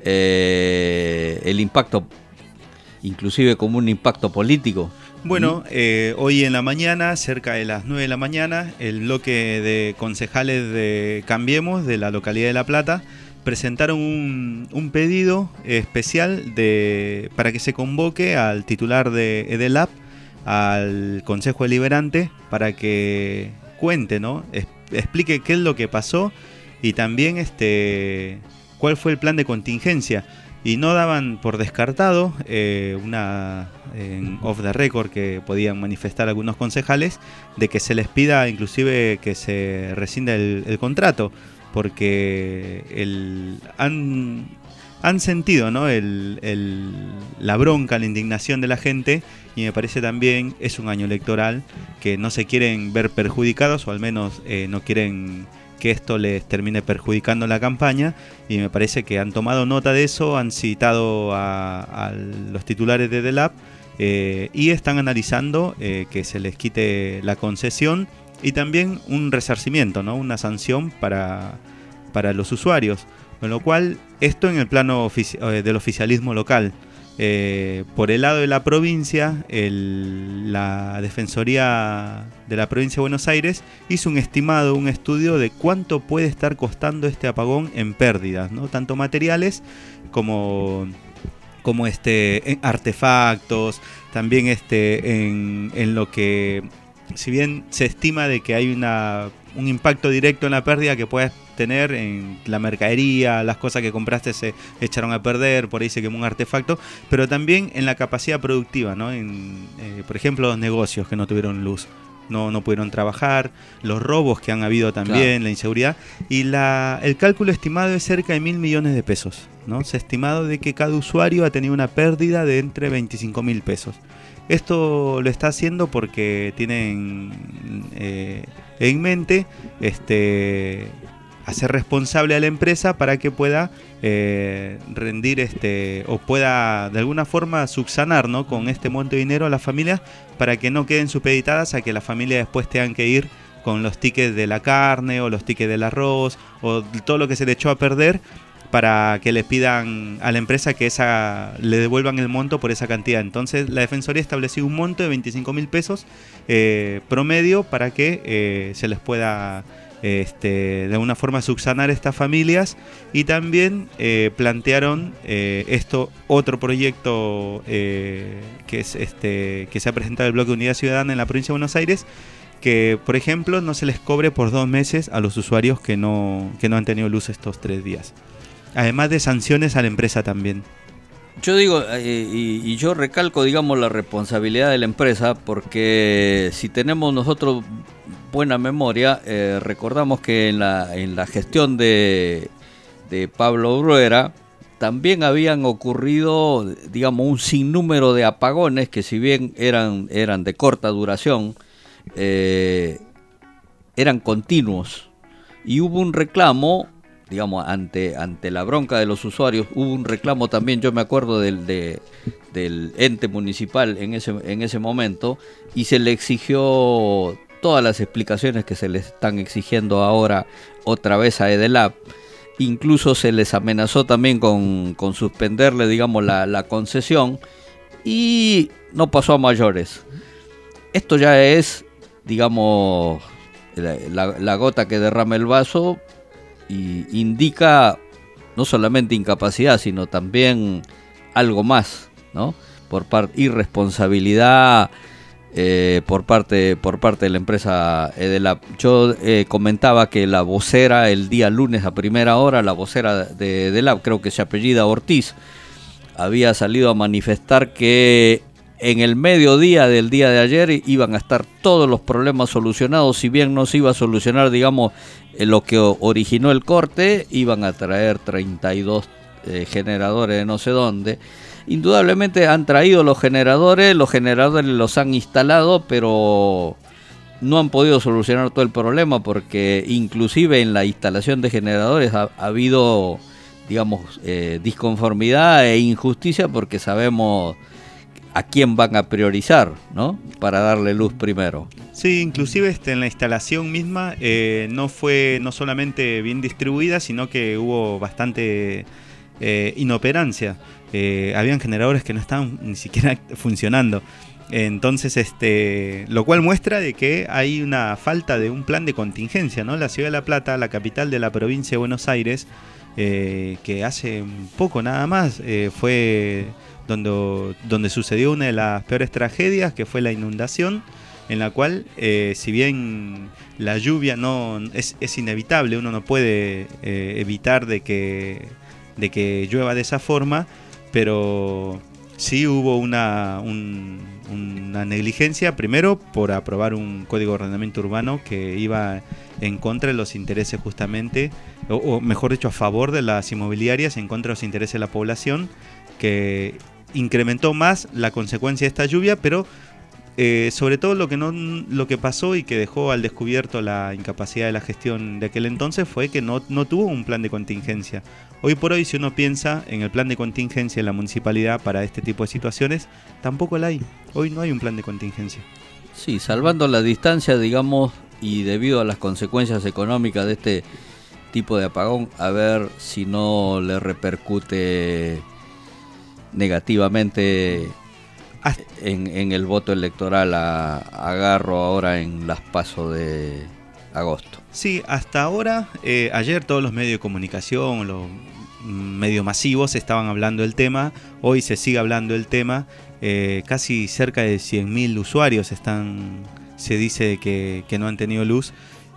[SPEAKER 3] eh, el impacto, inclusive como un impacto político.
[SPEAKER 7] Bueno, eh, hoy en la mañana, cerca de las nueve de la mañana, el bloque de concejales de Cambiemos de la localidad de La Plata presentaron un, un pedido especial de para que se convoque al titular de EDELAP, al Consejo Deliberante, para que cuente, ¿no? Es, explique qué es lo que pasó y también este cuál fue el plan de contingencia. Y no daban por descartado eh, una en off the record que podían manifestar algunos concejales de que se les pida inclusive que se rescinda el, el contrato, porque el, han, han sentido, ¿no? el, el, la bronca, la indignación de la gente, y me parece también es un año electoral que no se quieren ver perjudicados, o al menos eh, no quieren que esto les termine perjudicando la campaña, y me parece que han tomado nota de eso, han citado a, a los titulares de EDELAP eh, y están analizando eh, que se les quite la concesión y también un resarcimiento, ¿no? Una sanción para, para los usuarios, con lo cual esto en el plano ofici- eh, del oficialismo local. Eh, por el lado de la provincia, el, la Defensoría de la Provincia de Buenos Aires hizo un estimado, un estudio de cuánto puede estar costando este apagón en pérdidas, ¿no? Tanto materiales como, como este, en artefactos, también este, en, en lo que, si bien se estima de que hay una, un impacto directo en la pérdida que puedes tener en la mercadería, las cosas que compraste se echaron a perder, por ahí se quemó un artefacto, pero también en la capacidad productiva, ¿no? En, eh, por ejemplo, los negocios que no tuvieron luz, no, no pudieron trabajar, los robos que han habido también, claro, la inseguridad, y la, el cálculo estimado es cerca de mil millones de pesos, ¿no? Se ha estimado de que cada usuario ha tenido una pérdida de entre veinticinco mil pesos. Esto lo está haciendo porque tienen eh, en mente este hacer responsable a la empresa para que pueda eh, rendir este o pueda de alguna forma subsanar, ¿no? Con este monto de dinero a las familias, para que no queden supeditadas a que las familias después tengan que ir con los tickets de la carne o los tickets del arroz o todo lo que se le echó a perder, para que le pidan a la empresa que esa le devuelvan el monto por esa cantidad. Entonces la Defensoría estableció un monto de veinticinco mil pesos eh, promedio para que eh, se les pueda este, de alguna forma subsanar estas familias, y también eh, plantearon eh, esto otro proyecto eh, que es este que se ha presentado el bloque Unidad Ciudadana en la provincia de Buenos Aires, que por ejemplo no se les cobre por dos meses a los usuarios que no, que no han tenido luz estos tres días. Además de sanciones a la empresa también.
[SPEAKER 3] Yo digo, eh, y, y yo recalco, digamos, la responsabilidad de la empresa, porque si tenemos nosotros buena memoria, eh, recordamos que en la, en la gestión de, de Pablo Bruera también habían ocurrido, digamos, un sinnúmero de apagones que, si bien eran, eran de corta duración, eh, eran continuos, y hubo un reclamo, digamos, ante ante la bronca de los usuarios. Hubo un reclamo también, yo me acuerdo del de, del ente municipal en ese en ese momento, y se le exigió todas las explicaciones que se le están exigiendo ahora otra vez a EDELAP. Incluso se les amenazó también con, con suspenderle, digamos, la, la concesión, y no pasó a mayores. Esto ya es, digamos, la, la, la gota que derrama el vaso, y indica no solamente incapacidad, sino también algo más, ¿no? Por parte irresponsabilidad eh, por parte por parte de la empresa Edelap. Yo eh, comentaba que la vocera el día lunes a primera hora, la vocera de Edelap, creo que se apellida Ortiz, había salido a manifestar que en el mediodía del día de ayer iban a estar todos los problemas solucionados. Si bien no se iba a solucionar, digamos, eh, lo que originó el corte, iban a traer treinta y dos eh, generadores de no sé dónde. Indudablemente han traído los generadores, los generadores los han instalado, pero no han podido solucionar todo el problema, porque inclusive en la instalación de generadores ha, ha habido, digamos, eh, disconformidad e injusticia, porque sabemos a quién van a priorizar, ¿no? Para darle luz primero.
[SPEAKER 7] Sí, inclusive este, en la instalación misma eh, no fue no solamente bien distribuida, sino que hubo bastante eh, inoperancia. Eh, habían generadores que no estaban ni siquiera funcionando. Entonces, este, lo cual muestra de que hay una falta de un plan de contingencia, ¿no? La ciudad de La Plata, la capital de la provincia de Buenos Aires, eh, que hace poco nada más eh, fue donde, donde sucedió una de las peores tragedias, que fue la inundación, en la cual, eh, si bien la lluvia no es, es inevitable, uno no puede eh, evitar de que, de que llueva de esa forma, pero sí hubo una, un, una negligencia, primero por aprobar un código de ordenamiento urbano que iba en contra de los intereses justamente, o, o mejor dicho, a favor de las inmobiliarias, en contra de los intereses de la población, que incrementó más la consecuencia de esta lluvia, pero eh, sobre todo lo que, no, lo que pasó y que dejó al descubierto la incapacidad de la gestión de aquel entonces fue que no, no tuvo un plan de contingencia. Hoy por hoy, si uno piensa en el plan de contingencia de la municipalidad para este tipo de situaciones, tampoco la hay. Hoy no hay un plan de contingencia.
[SPEAKER 3] Sí, salvando la distancia, digamos, y debido a las consecuencias económicas de este tipo de apagón, a ver si no le repercute negativamente en, en el voto electoral a, a Garro ahora en las PASO de agosto.
[SPEAKER 7] Sí, hasta ahora, eh, ayer todos los medios de comunicación, los medios masivos estaban hablando del tema, hoy se sigue hablando del tema, eh, casi cerca de cien mil usuarios están, se dice que, que no han tenido luz,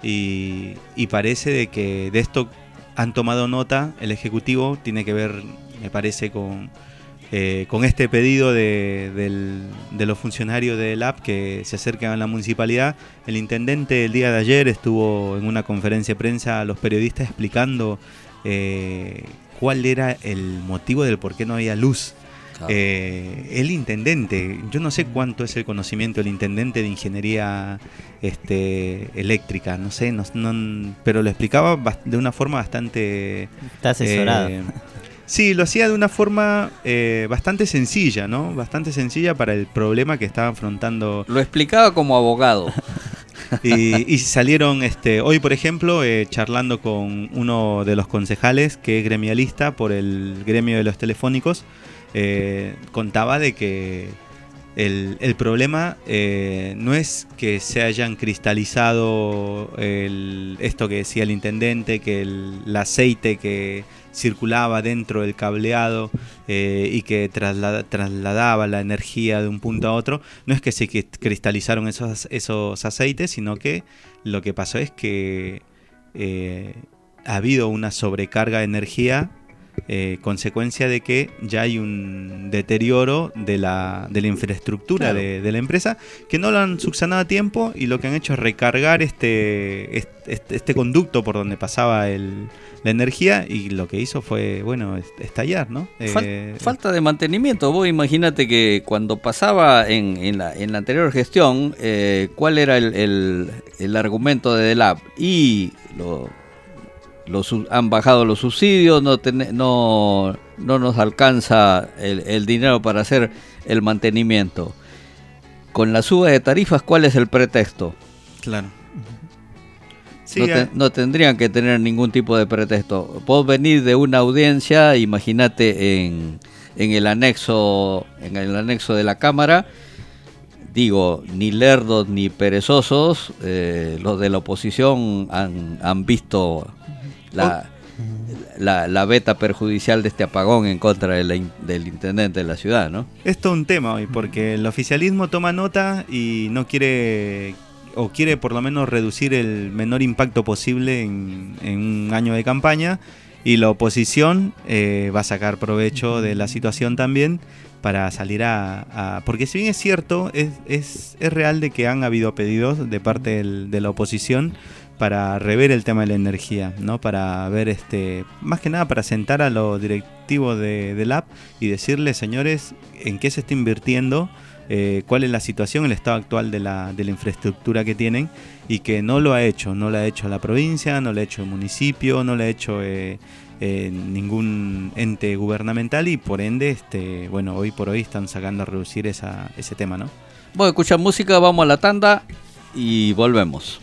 [SPEAKER 7] y, y parece de que de esto han tomado nota. El Ejecutivo tiene que ver, me parece, con... Eh, con este pedido de, del, de los funcionarios de L A P que se acercan a la municipalidad. El intendente el día de ayer estuvo en una conferencia de prensa a los periodistas explicando eh, cuál era el motivo del por qué no había luz. Claro. Eh, el intendente, yo no sé cuánto es el conocimiento del intendente de ingeniería este, eléctrica, no sé, no, no, pero lo explicaba de una forma bastante...
[SPEAKER 4] Está asesorado.
[SPEAKER 7] Eh, Sí, lo hacía de una forma eh, bastante sencilla, ¿no? Bastante sencilla para el problema que estaba afrontando.
[SPEAKER 3] Lo explicaba como abogado.
[SPEAKER 7] y, y salieron, este, hoy por ejemplo, eh, charlando con uno de los concejales que es gremialista por el gremio de los telefónicos, eh, contaba de que el, el problema eh, no es que se hayan cristalizado el, esto que decía el intendente, que el, el aceite que circulaba dentro del cableado eh, y que traslada, trasladaba la energía de un punto a otro, no es que se cristalizaron esos, esos aceites, sino que lo que pasó es que eh, ha habido una sobrecarga de energía, eh, consecuencia de que ya hay un deterioro de la, de la infraestructura, claro, de, de la empresa, que no lo han subsanado a tiempo, y lo que han hecho es recargar este, este, este conducto por donde pasaba el, la energía, y lo que hizo fue, bueno, estallar, ¿no?
[SPEAKER 3] Fal eh, falta de mantenimiento. Vos imagínate que cuando pasaba en, en, la, en la anterior gestión, eh, ¿cuál era el, el, el argumento de L A P? Y lo... Los, han bajado los subsidios, no, ten, no, no nos alcanza el, el dinero para hacer el mantenimiento. Con la suba de tarifas, ¿cuál es el pretexto?
[SPEAKER 7] Claro. Sí,
[SPEAKER 3] no, te, no tendrían que tener ningún tipo de pretexto. Vos venís de una audiencia, imagínate en, en el anexo, en el anexo de la Cámara. Digo, ni lerdos ni perezosos, eh, los de la oposición han, han visto la, la, la beta perjudicial de este apagón en contra de la, del intendente de la ciudad, ¿no?
[SPEAKER 7] Es todo un tema hoy, porque el oficialismo toma nota y no quiere, o quiere por lo menos reducir el menor impacto posible en, en un año de campaña, y la oposición eh, va a sacar provecho de la situación también para salir a... a porque si bien es cierto, es, es, es real de que han habido pedidos de parte del, de la oposición para rever el tema de la energía, ¿no? Para ver, este más que nada, para sentar a los directivos de, del A P y decirles, señores, en qué se está invirtiendo, eh, cuál es la situación, el estado actual de la, de la infraestructura que tienen, y que no lo ha hecho, no lo ha hecho la provincia, no lo ha hecho el municipio, no lo ha hecho eh, eh, ningún ente gubernamental, y por ende, este bueno, hoy por hoy están sacando a reducir esa, ese tema, ¿no?
[SPEAKER 3] Bueno, escucha música, vamos a la tanda y volvemos.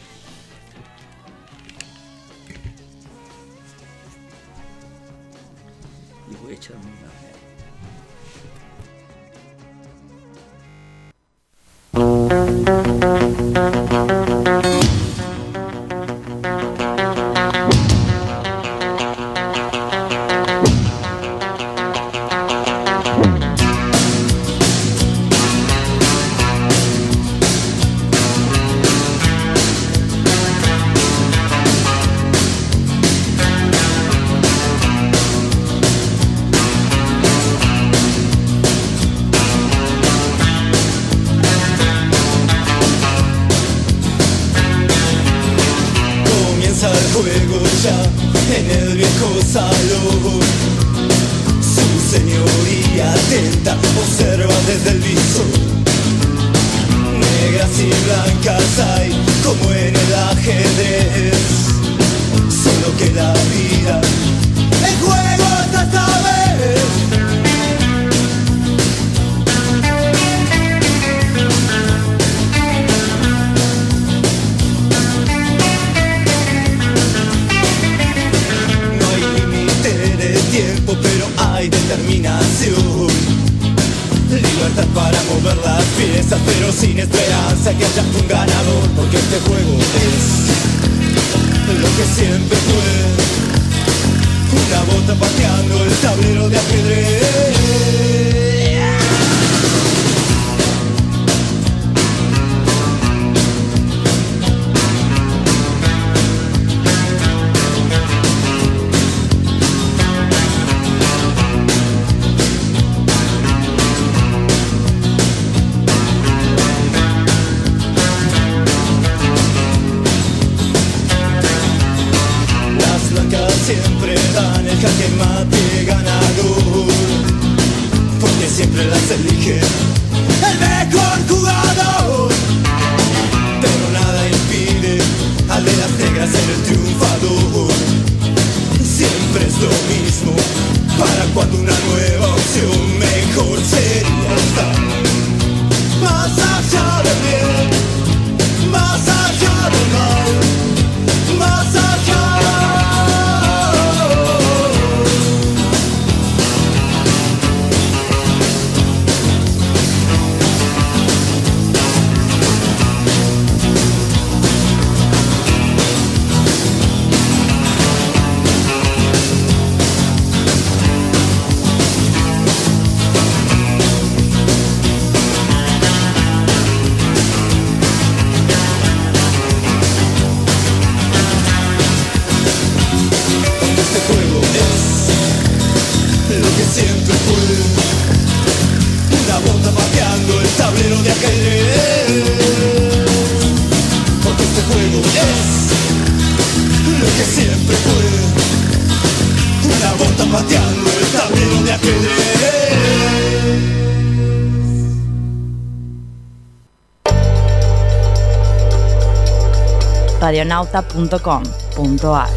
[SPEAKER 8] radionauta punto com punto a r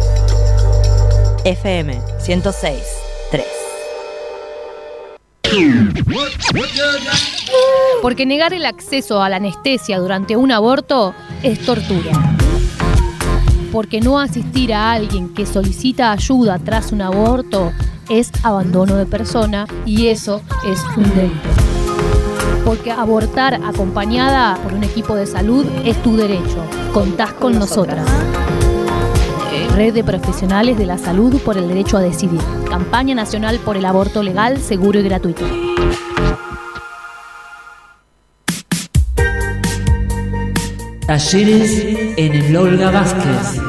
[SPEAKER 8] F M ciento seis punto tres.
[SPEAKER 9] Porque negar el acceso a la anestesia durante un aborto es tortura. Porque no asistir a alguien que solicita ayuda tras un aborto es abandono de persona, y eso es un delito. Porque abortar acompañada por un equipo de salud es tu derecho. Contás con nosotras. Red de Profesionales de la Salud por el Derecho a Decidir. Campaña Nacional por el Aborto Legal, Seguro y Gratuito.
[SPEAKER 10] Talleres en el Olga Vázquez.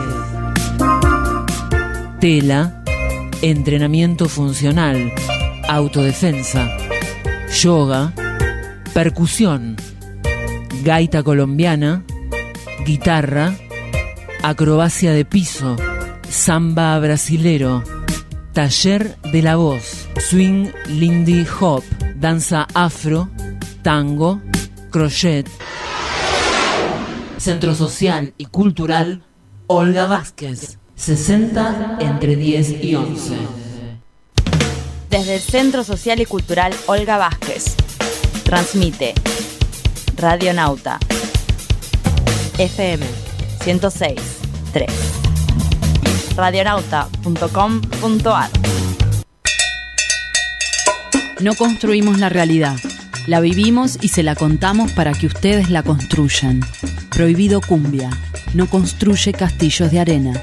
[SPEAKER 10] Tela, entrenamiento funcional, autodefensa, yoga, percusión, gaita colombiana, guitarra, acrobacia de piso, samba brasilero, taller de la voz, swing lindy hop, danza afro, tango, crochet. Centro Social y Cultural Olga Vázquez, sesenta entre diez y once.
[SPEAKER 8] Desde el Centro Social y Cultural Olga Vázquez, transmite Radio Nauta F M ciento seis punto tres, radionauta punto com punto a r.
[SPEAKER 6] No construimos la realidad, la vivimos y se la contamos para que ustedes la construyan. Prohibido Cumbia, no construye castillos de arena.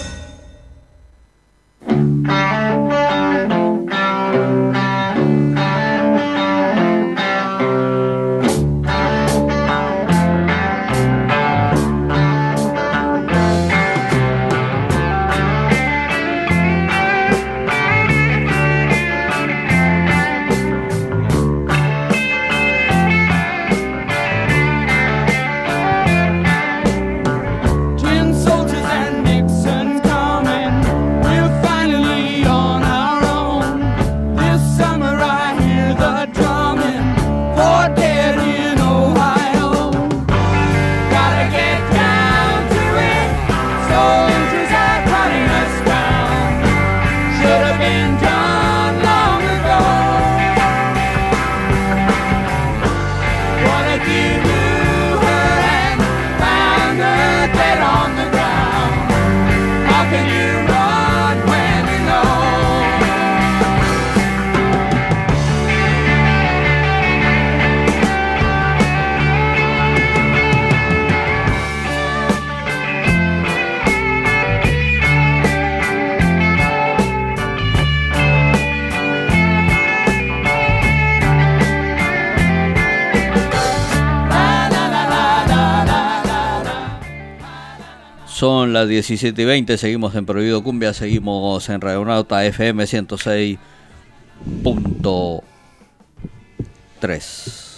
[SPEAKER 3] Son las diecisiete y veinte, seguimos en Prohibido Cumbia, seguimos en Radionauta F M ciento seis punto tres.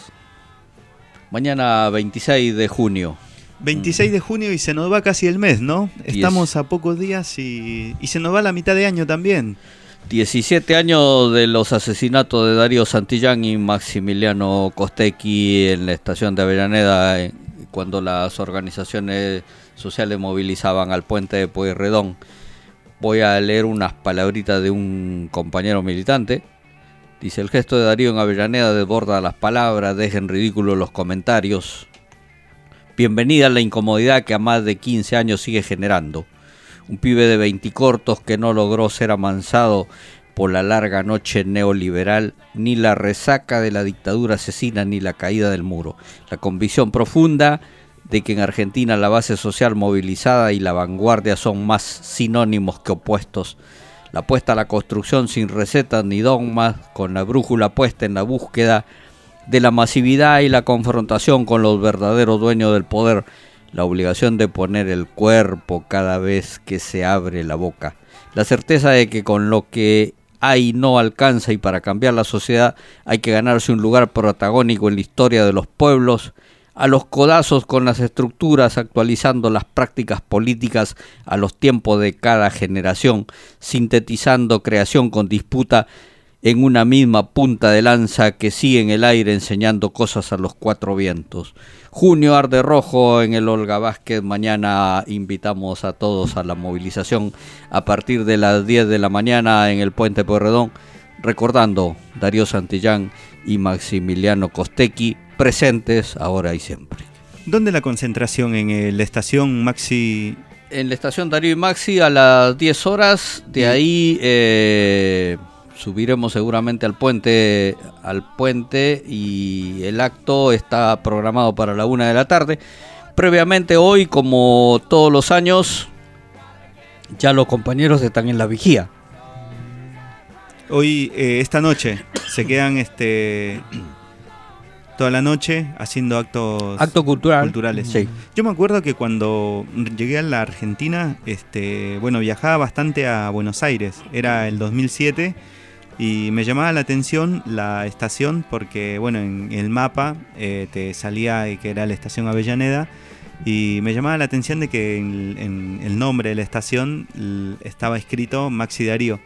[SPEAKER 3] Mañana veintiséis de junio.
[SPEAKER 7] veintiséis de junio y se nos va casi el mes, ¿no? Estamos a pocos días y, y se nos va la mitad de año también.
[SPEAKER 3] diecisiete años de los asesinatos de Darío Santillán y Maximiliano Costecchi en la estación de Avellaneda, eh, cuando las organizaciones sociales movilizaban al puente de Pueyrredón. Voy a leer unas palabritas de un compañero militante. Dice: el gesto de Darío en Avellaneda desborda las palabras, deja en ridículo los comentarios. Bienvenida a la incomodidad que a más de quince años sigue generando. Un pibe de veinte cortos que no logró ser amansado por la larga noche neoliberal, ni la resaca de la dictadura asesina, ni la caída del muro. La convicción profunda de que en Argentina la base social movilizada y la vanguardia son más sinónimos que opuestos. La apuesta a la construcción sin recetas ni dogmas, con la brújula puesta en la búsqueda de la masividad y la confrontación con los verdaderos dueños del poder. La obligación de poner el cuerpo cada vez que se abre la boca. La certeza de que con lo que hay no alcanza y para cambiar la sociedad hay que ganarse un lugar protagónico en la historia de los pueblos, a los codazos con las estructuras, actualizando las prácticas políticas a los tiempos de cada generación, sintetizando creación con disputa en una misma punta de lanza que sigue en el aire enseñando cosas a los cuatro vientos. Junio arde rojo en el Olga Vázquez. Mañana invitamos a todos a la movilización a partir de las diez de la mañana en el Puente Pueyrredón, recordando Darío Santillán y Maximiliano Costecchi, presentes ahora y siempre.
[SPEAKER 7] ¿Dónde la concentración? ¿En la estación Maxi?
[SPEAKER 3] En la estación Darío y Maxi a las diez horas. De ahí eh, subiremos seguramente al puente, al puente y el acto está programado para la una de la tarde. Previamente hoy, como todos los años, ya los compañeros están en la vigía.
[SPEAKER 7] Hoy, eh, esta noche, se quedan este toda la noche haciendo actos
[SPEAKER 3] Acto cultural.
[SPEAKER 7] culturales.
[SPEAKER 3] Sí.
[SPEAKER 7] Yo me acuerdo que cuando llegué a la Argentina, este, bueno, viajaba bastante a Buenos Aires. Era el dos mil siete y me llamaba la atención la estación porque, bueno, en el mapa eh, te salía que era la estación Avellaneda. Y me llamaba la atención de que en, en el nombre de la estación l- estaba escrito Maxi Darío,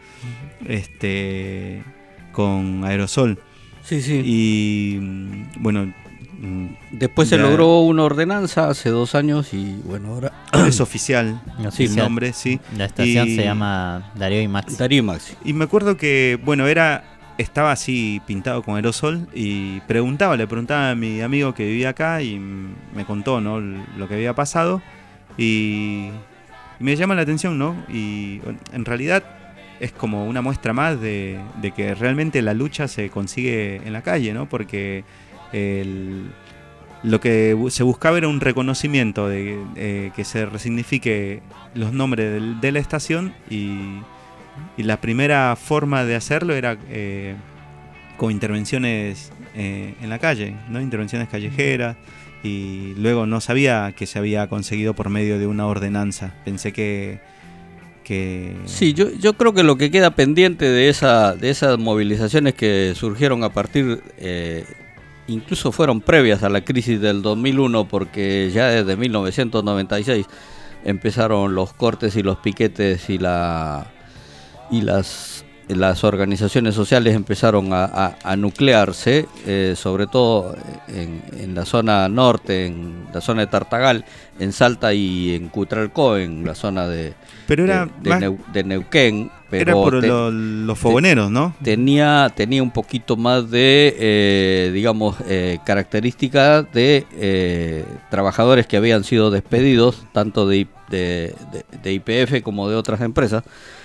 [SPEAKER 7] este, con aerosol.
[SPEAKER 3] Sí, sí.
[SPEAKER 7] Y mm, bueno, mm,
[SPEAKER 3] Después se
[SPEAKER 7] ya
[SPEAKER 3] logró una ordenanza hace dos años y bueno, ahora
[SPEAKER 7] es oficial
[SPEAKER 4] Sí,
[SPEAKER 7] el
[SPEAKER 4] sí.
[SPEAKER 7] nombre, sí.
[SPEAKER 4] La estación
[SPEAKER 7] Y-
[SPEAKER 4] se llama Darío y Maxi.
[SPEAKER 3] Darío y Maxi.
[SPEAKER 7] Y me acuerdo que, bueno, era estaba así pintado con aerosol y preguntaba, le preguntaba a mi amigo que vivía acá y m- me contó, ¿no?, l- lo que había pasado y, y me llama la atención, ¿no? Y bueno, en realidad es como una muestra más de, de que realmente la lucha se consigue en la calle, ¿no? Porque el- lo que bu- se buscaba era un reconocimiento de eh, que se resignifique los nombres del- de la estación y Y la primera forma de hacerlo era eh, con intervenciones eh, en la calle, ¿no? Intervenciones callejeras. Y luego no sabía que se había conseguido por medio de una ordenanza. Pensé que... que...
[SPEAKER 3] Sí, yo, yo creo que lo que queda pendiente de esa de esas movilizaciones que surgieron a partir, eh, incluso fueron previas a la crisis del dos mil uno, porque ya desde mil novecientos noventa y seis empezaron los cortes y los piquetes y la y las las organizaciones sociales empezaron a, a, a nuclearse, eh, sobre todo en, en la zona norte, en la zona de Tartagal, en Salta y en Cutralcó, en la zona de,
[SPEAKER 7] Pero era
[SPEAKER 3] de, de,
[SPEAKER 7] más-
[SPEAKER 3] Neu- de Neuquén. Pero
[SPEAKER 7] era por
[SPEAKER 3] te-
[SPEAKER 7] lo- los fogoneros, ¿no?
[SPEAKER 3] Tenía, tenía un poquito más de, eh, digamos, eh, características de eh, trabajadores que habían sido despedidos, tanto de, I- de, de, de I P F como de otras empresas.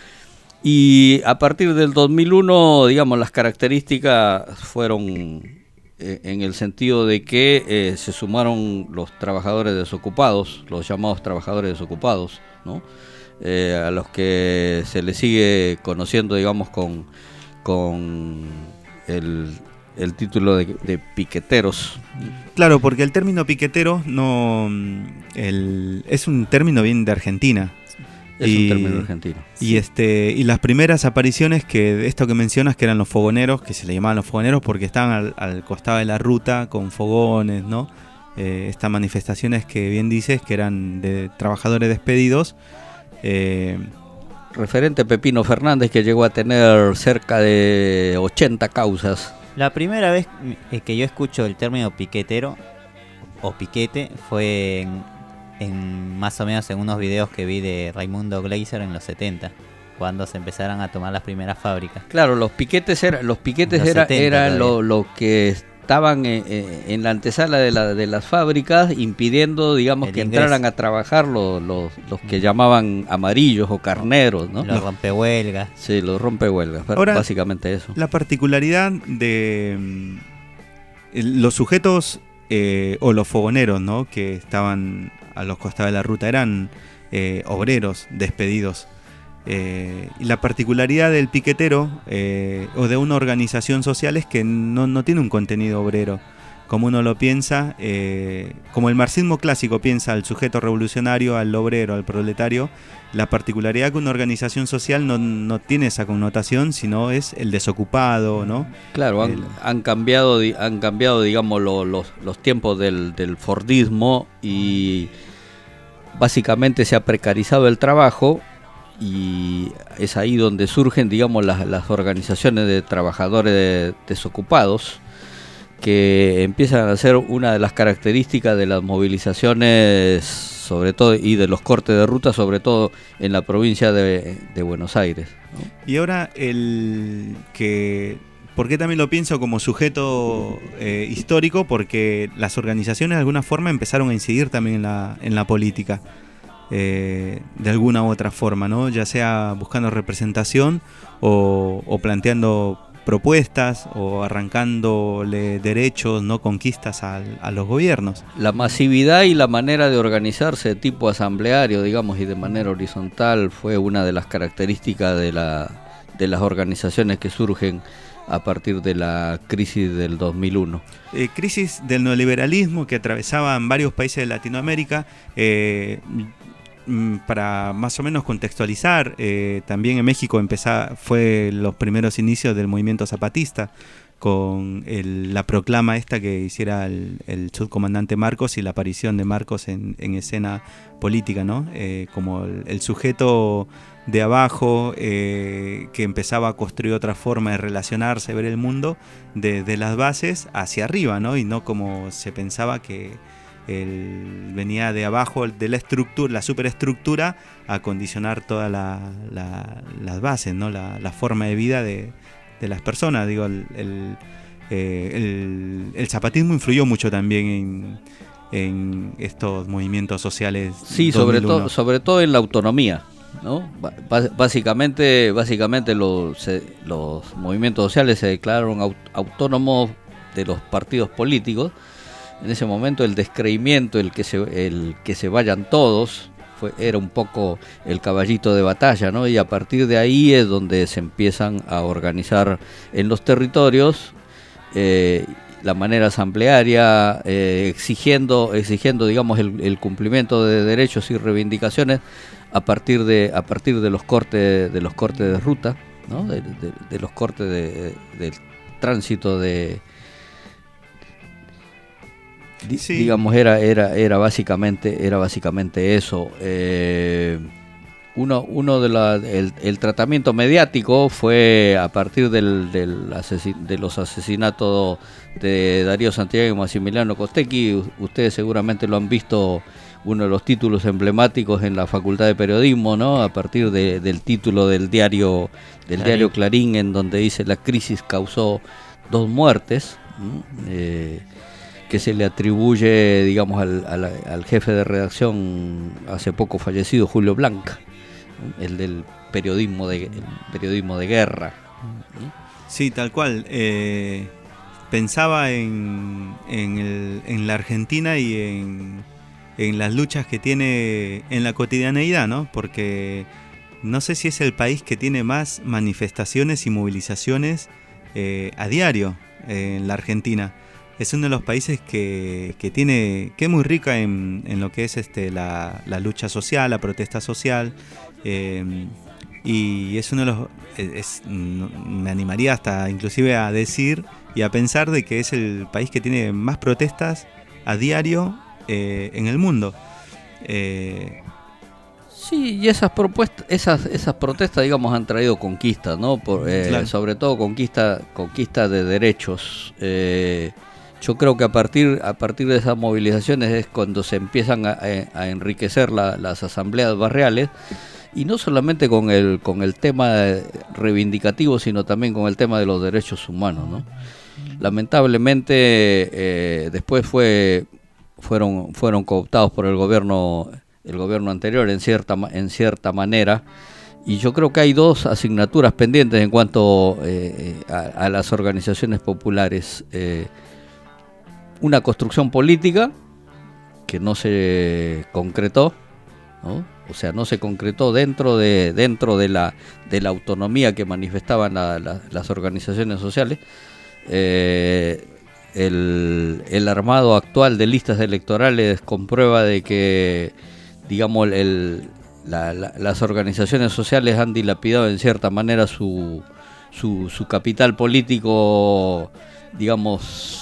[SPEAKER 3] Y a partir del dos mil uno, digamos, las características fueron eh, en el sentido de que eh, se sumaron los trabajadores desocupados, los llamados trabajadores desocupados, ¿no? Eh, a los que se les sigue conociendo, digamos, con, con el, el título de, de piqueteros.
[SPEAKER 7] Claro, porque el término piquetero no el, es un término bien de Argentina.
[SPEAKER 3] Es un término argentino.
[SPEAKER 7] Y este y las primeras apariciones que de esto que mencionas, que eran los fogoneros, que se le llamaban los fogoneros porque estaban al, al costado de la ruta con fogones, ¿no? Eh, estas manifestaciones que bien dices que eran de trabajadores despedidos. Eh,
[SPEAKER 3] Referente Pepino Fernández, que llegó a tener cerca de ochenta causas.
[SPEAKER 4] La primera vez eh, que yo escucho el término piquetero o piquete fue en, en más o menos en unos videos que vi de Raimundo Gleiser en los setenta, cuando se empezaron a tomar las primeras fábricas.
[SPEAKER 3] Claro, los piquetes era, los piquetes
[SPEAKER 4] Los
[SPEAKER 3] era,
[SPEAKER 4] setenta
[SPEAKER 3] era lo,
[SPEAKER 4] todavía.
[SPEAKER 3] lo que estaban eh, eh, en la antesala de, la, de las fábricas, impidiendo, digamos,
[SPEAKER 4] El
[SPEAKER 3] que
[SPEAKER 4] ingreso.
[SPEAKER 3] entraran a trabajar los, los, los que llamaban amarillos o carneros, ¿no?
[SPEAKER 4] Los rompehuelgas.
[SPEAKER 3] Sí, los rompehuelgas,
[SPEAKER 7] Ahora,
[SPEAKER 3] básicamente eso.
[SPEAKER 7] La particularidad de mm, el- los sujetos eh, o los fogoneros, ¿no?, que estaban a los costados de la ruta eran eh, obreros despedidos. Eh, y la particularidad del piquetero eh, o de una organización social es que no, no tiene un contenido obrero. Como uno lo piensa, eh, como el marxismo clásico piensa al sujeto revolucionario, al obrero, al proletario, la particularidad que una organización social no, no tiene esa connotación, sino es el desocupado, ¿no?
[SPEAKER 3] Claro, han,
[SPEAKER 7] El-
[SPEAKER 3] han cambiado, di- han cambiado, digamos, lo- los, los tiempos del, del Fordismo y básicamente se ha precarizado el trabajo y es ahí donde surgen, digamos, las, las organizaciones de trabajadores de- desocupados, que empiezan a ser una de las características de las movilizaciones, sobre todo, y de los cortes de ruta, sobre todo en la provincia de, de Buenos Aires, ¿no?
[SPEAKER 7] Y ahora el que... ¿Por qué también lo pienso como sujeto eh, histórico? Porque las organizaciones de alguna forma empezaron a incidir también en la, en la política, eh, de alguna u otra forma, ¿no? Ya sea buscando representación o, o planteando propuestas o arrancándole derechos, no conquistas a, a los gobiernos.
[SPEAKER 3] La masividad y la manera de organizarse de tipo asambleario, digamos, y de manera horizontal fue una de las características de, la, de las organizaciones que surgen a partir de la crisis del dos mil uno.
[SPEAKER 7] Eh, crisis del neoliberalismo que atravesaban varios países de Latinoamérica. Eh, Para más o menos contextualizar, eh, también en México empezó, fue los primeros inicios del movimiento zapatista, con el, la proclama esta que hiciera el, el subcomandante Marcos y la aparición de Marcos en, en escena política, ¿no? Eh, como el, el sujeto de abajo eh, que empezaba a construir otra forma de relacionarse, ver el mundo, de, de las bases hacia arriba, ¿no? Y no como se pensaba que él venía de abajo de la estructura, la superestructura, a condicionar todas la, la, las bases, ¿no? La, la forma de vida de, de las personas. Digo, el, el, eh, el, el zapatismo influyó mucho también en, en estos movimientos sociales.
[SPEAKER 3] Sí, sobre todo, sobre todo en la autonomía, ¿no? B- básicamente, básicamente los, se, los movimientos sociales se declararon aut- autónomos de los partidos políticos. En ese momento el descreimiento, el que se, el que se vayan todos, fue, era un poco el caballito de batalla, ¿no? Y a partir de ahí es donde se empiezan a organizar en los territorios eh, la manera asamblearia, eh, exigiendo, exigiendo, digamos, el, el cumplimiento de derechos y reivindicaciones a partir de, a partir de los cortes, de los cortes de ruta, ¿no? De, de, de los cortes de, del tránsito de Sí. Digamos, era era era básicamente era básicamente eso. Eh, uno uno de la el, el tratamiento mediático fue a partir del, del asesin, de los asesinatos de Darío Santillán y Maximiliano Costecchi. Ustedes seguramente lo han visto, uno de los títulos emblemáticos en la Facultad de Periodismo, ¿no? A partir de, del título del diario del Clarín. diario Clarín, en donde dice: la crisis causó dos muertes. ¿no? Eh, que se le atribuye, digamos, al, al, al jefe de redacción hace poco fallecido, Julio Blanca, el del periodismo de, el periodismo de guerra.
[SPEAKER 7] Sí, tal cual. Eh, pensaba en, en, el, en la Argentina y en, en las luchas que tiene en la cotidianeidad, ¿no? Porque no sé si es el país que tiene más manifestaciones y movilizaciones eh, a diario eh, en la Argentina. Es uno de los países que, que tiene que es muy rica en, en lo que es este la, la lucha social, la protesta social, eh, y es uno de los es, me animaría hasta inclusive a decir y a pensar de que es el país que tiene más protestas a diario eh, en el mundo. Eh,
[SPEAKER 3] Sí, y esas propuestas, esas esas protestas, digamos, han traído conquistas, ¿no? Por, eh, claro. Sobre todo conquista conquista de derechos. Eh, yo creo que a partir a partir de esas movilizaciones es cuando se empiezan a, a enriquecer la, las asambleas barriales, y no solamente con el con el tema reivindicativo, sino también con el tema de los derechos humanos, ¿no? Lamentablemente eh, después fue fueron fueron cooptados por el gobierno el gobierno anterior en cierta en cierta manera, y yo creo que hay dos asignaturas pendientes en cuanto eh, a, a las organizaciones populares. Eh, una construcción política que no se concretó, ¿no? O sea, no se concretó dentro de dentro de la de la autonomía que manifestaban la, la, las organizaciones sociales. Eh, el, el armado actual de listas electorales comprueba de que, digamos, el, la, la, las organizaciones sociales han dilapidado en cierta manera su, su, su capital político, digamos,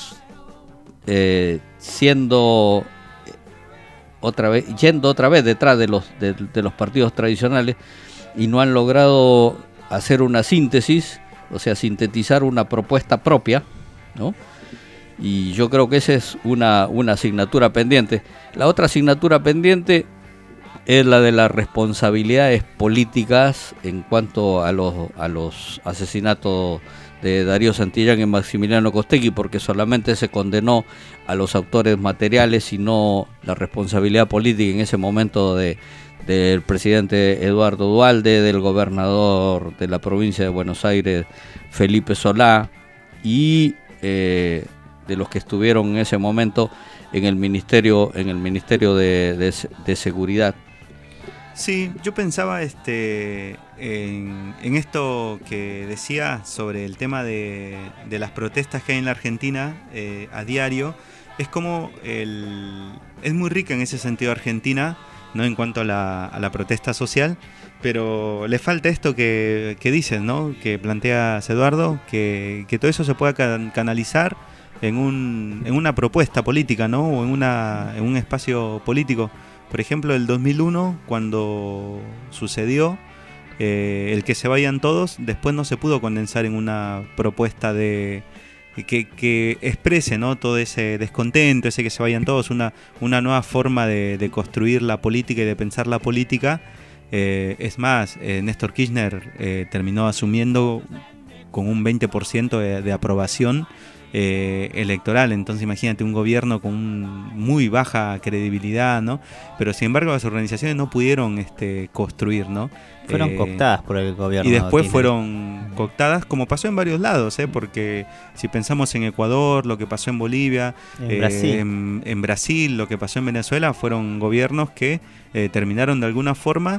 [SPEAKER 3] eh, siendo otra vez, yendo otra vez detrás de los, de, de los partidos tradicionales, y no han logrado hacer una síntesis, o sea, sintetizar una propuesta propia, ¿no? Y yo creo que esa es una, una asignatura pendiente. La otra asignatura pendiente es la de las responsabilidades políticas en cuanto a los a los asesinatos de Darío Santillán y Maximiliano Costecchi, porque solamente se condenó a los autores materiales y no la responsabilidad política en ese momento de, del presidente Eduardo Duhalde, del gobernador de la provincia de Buenos Aires, Felipe Solá, y eh, de los que estuvieron en ese momento en el Ministerio, en el Ministerio de, de, de Seguridad.
[SPEAKER 7] Sí, yo pensaba este en, en esto que decía sobre el tema de, de las protestas que hay en la Argentina eh, a diario. Es como el, es muy rica en ese sentido Argentina, ¿no? En cuanto a la, a la protesta social, pero le falta esto que, que dicen, ¿no? Que planteas, Eduardo, que, que todo eso se pueda can, canalizar en un en una propuesta política, ¿no? O en una en un espacio político. Por ejemplo, el dos mil uno, cuando sucedió eh, el que se vayan todos, después no se pudo condensar en una propuesta de que, que exprese, ¿no? Todo ese descontento, ese que se vayan todos, una, una nueva forma de, de construir la política y de pensar la política. Eh, es más, eh, Néstor Kirchner eh, terminó asumiendo con un veinte por ciento de, de aprobación Eh, electoral. Entonces imagínate un gobierno con un, muy baja credibilidad, ¿no? Pero sin embargo las organizaciones no pudieron este, construir, ¿no?
[SPEAKER 4] Fueron
[SPEAKER 7] eh,
[SPEAKER 4] cooptadas por el gobierno.
[SPEAKER 7] Y después
[SPEAKER 4] Kirchner.
[SPEAKER 7] fueron cooptadas, como pasó en varios lados, ¿eh? Porque si pensamos en Ecuador, lo que pasó en Bolivia,
[SPEAKER 4] en,
[SPEAKER 7] eh,
[SPEAKER 4] Brasil.
[SPEAKER 7] En, en Brasil, lo que pasó en Venezuela, fueron gobiernos que eh, terminaron de alguna forma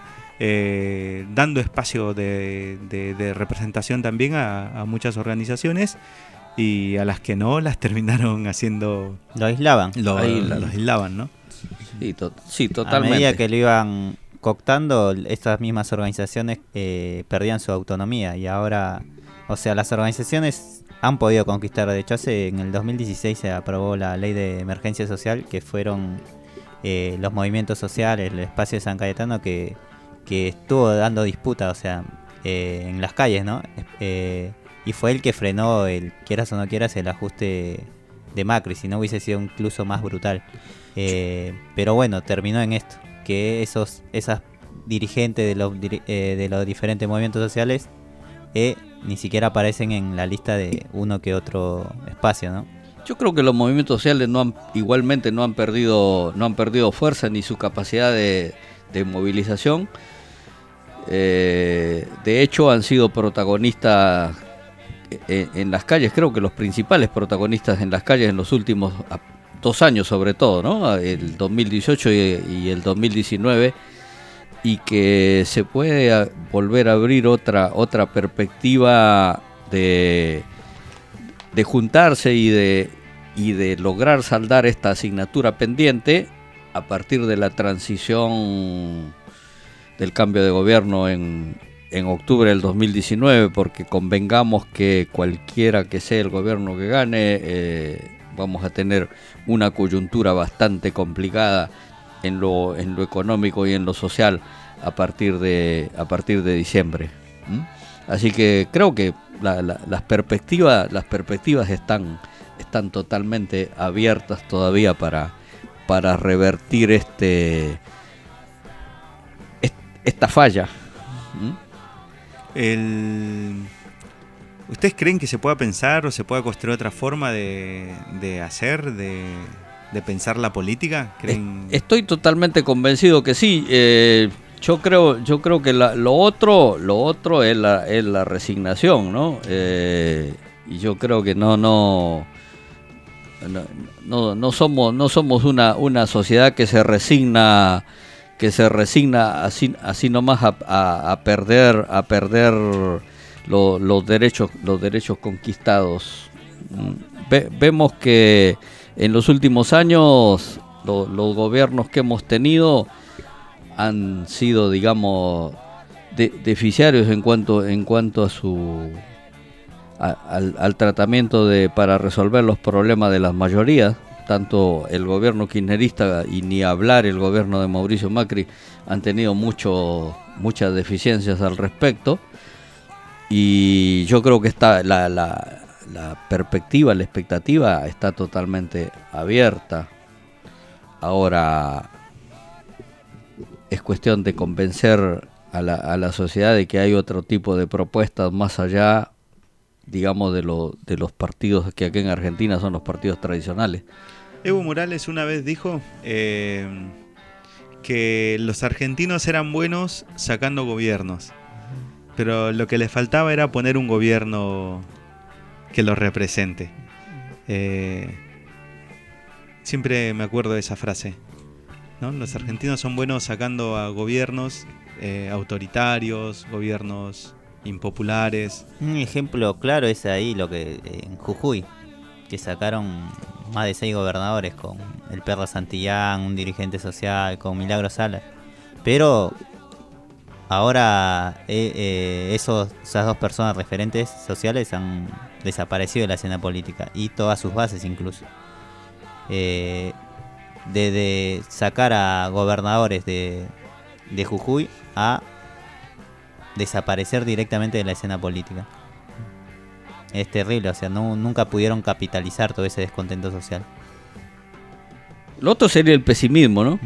[SPEAKER 7] eh, dando espacio de, de, de representación también a, a muchas organizaciones, y a las que no las terminaron haciendo,
[SPEAKER 4] lo aislaban,
[SPEAKER 7] lo, Aisla. los aislaban, ¿no?
[SPEAKER 3] Sí, to sí, totalmente.
[SPEAKER 4] A medida que lo iban cooptando, estas mismas organizaciones eh, perdían su autonomía, y ahora, o sea, las organizaciones han podido conquistar. De hecho, hace en el dos mil dieciséis se aprobó la ley de emergencia social, que fueron eh, los movimientos sociales, el espacio de San Cayetano, que, que estuvo dando disputa, o sea, eh, en las calles, ¿no? Eh, Y fue el que frenó, el quieras o no quieras, el ajuste de Macri, si no hubiese sido incluso más brutal. Eh, pero bueno, terminó en esto, que esos esas dirigentes de los, eh, de los diferentes movimientos sociales eh, ni siquiera aparecen en la lista de uno que otro espacio, ¿no?
[SPEAKER 3] Yo creo que los movimientos sociales no han, igualmente no han perdido, no han perdido fuerza ni su capacidad de, de movilización. Eh, de hecho, han sido protagonistas en las calles, creo que los principales protagonistas en las calles en los últimos dos años sobre todo, ¿no? El dos mil dieciocho y, y el dos mil diecinueve, y que se puede volver a abrir otra otra perspectiva de, de juntarse y de, y de lograr saldar esta asignatura pendiente a partir de la transición del cambio de gobierno en en octubre del dos mil diecinueve, porque convengamos que cualquiera que sea el gobierno que gane, eh, vamos a tener una coyuntura bastante complicada en lo en lo económico y en lo social a partir de a partir de diciembre. ¿Mm? Así que creo que la, la, las perspectivas las perspectivas están están totalmente abiertas todavía para para revertir este est, esta falla. ¿Mm?
[SPEAKER 7] El... ¿Ustedes creen que se pueda pensar o se pueda construir otra forma de, de hacer, de, de pensar la política? ¿Creen?
[SPEAKER 3] Estoy totalmente convencido que sí. Eh, yo creo, yo creo que la, lo otro, lo otro es la, es la resignación, ¿no? Eh, y yo creo que no, no, no, no, no somos, no somos una, una sociedad que se resigna. que se resigna así así nomás a, a, a perder a perder lo, los derechos los derechos conquistados. Ve, vemos que en los últimos años lo, los gobiernos que hemos tenido han sido, digamos, de, deficiarios en cuanto en cuanto a su a, al, al tratamiento de para resolver los problemas de las mayorías. Tanto el gobierno kirchnerista y ni hablar el gobierno de Mauricio Macri han tenido mucho, muchas deficiencias al respecto, y yo creo que está la, la, la perspectiva, la expectativa está totalmente abierta. Ahora es cuestión de convencer a la, a la sociedad de que hay otro tipo de propuestas más allá, digamos, de, lo, de los partidos que aquí en Argentina son los partidos tradicionales.
[SPEAKER 7] Evo Morales una vez dijo eh, que los argentinos eran buenos sacando gobiernos, pero lo que les faltaba era poner un gobierno que los represente. Eh, siempre me acuerdo de esa frase, ¿no? Los argentinos son buenos sacando a gobiernos eh, autoritarios, gobiernos impopulares.
[SPEAKER 4] Un ejemplo claro es ahí lo que en Jujuy, que sacaron más de seis gobernadores con el Perro Santillán, un dirigente social, con Milagro Sala. Pero ahora eh, eh, esos, esas dos personas referentes sociales han desaparecido de la escena política y todas sus bases incluso. Eh, de, de sacar a gobernadores de, de Jujuy a desaparecer directamente de la escena política. Es terrible, o sea, no, nunca pudieron capitalizar todo ese descontento social.
[SPEAKER 3] Lo otro sería el pesimismo, ¿no?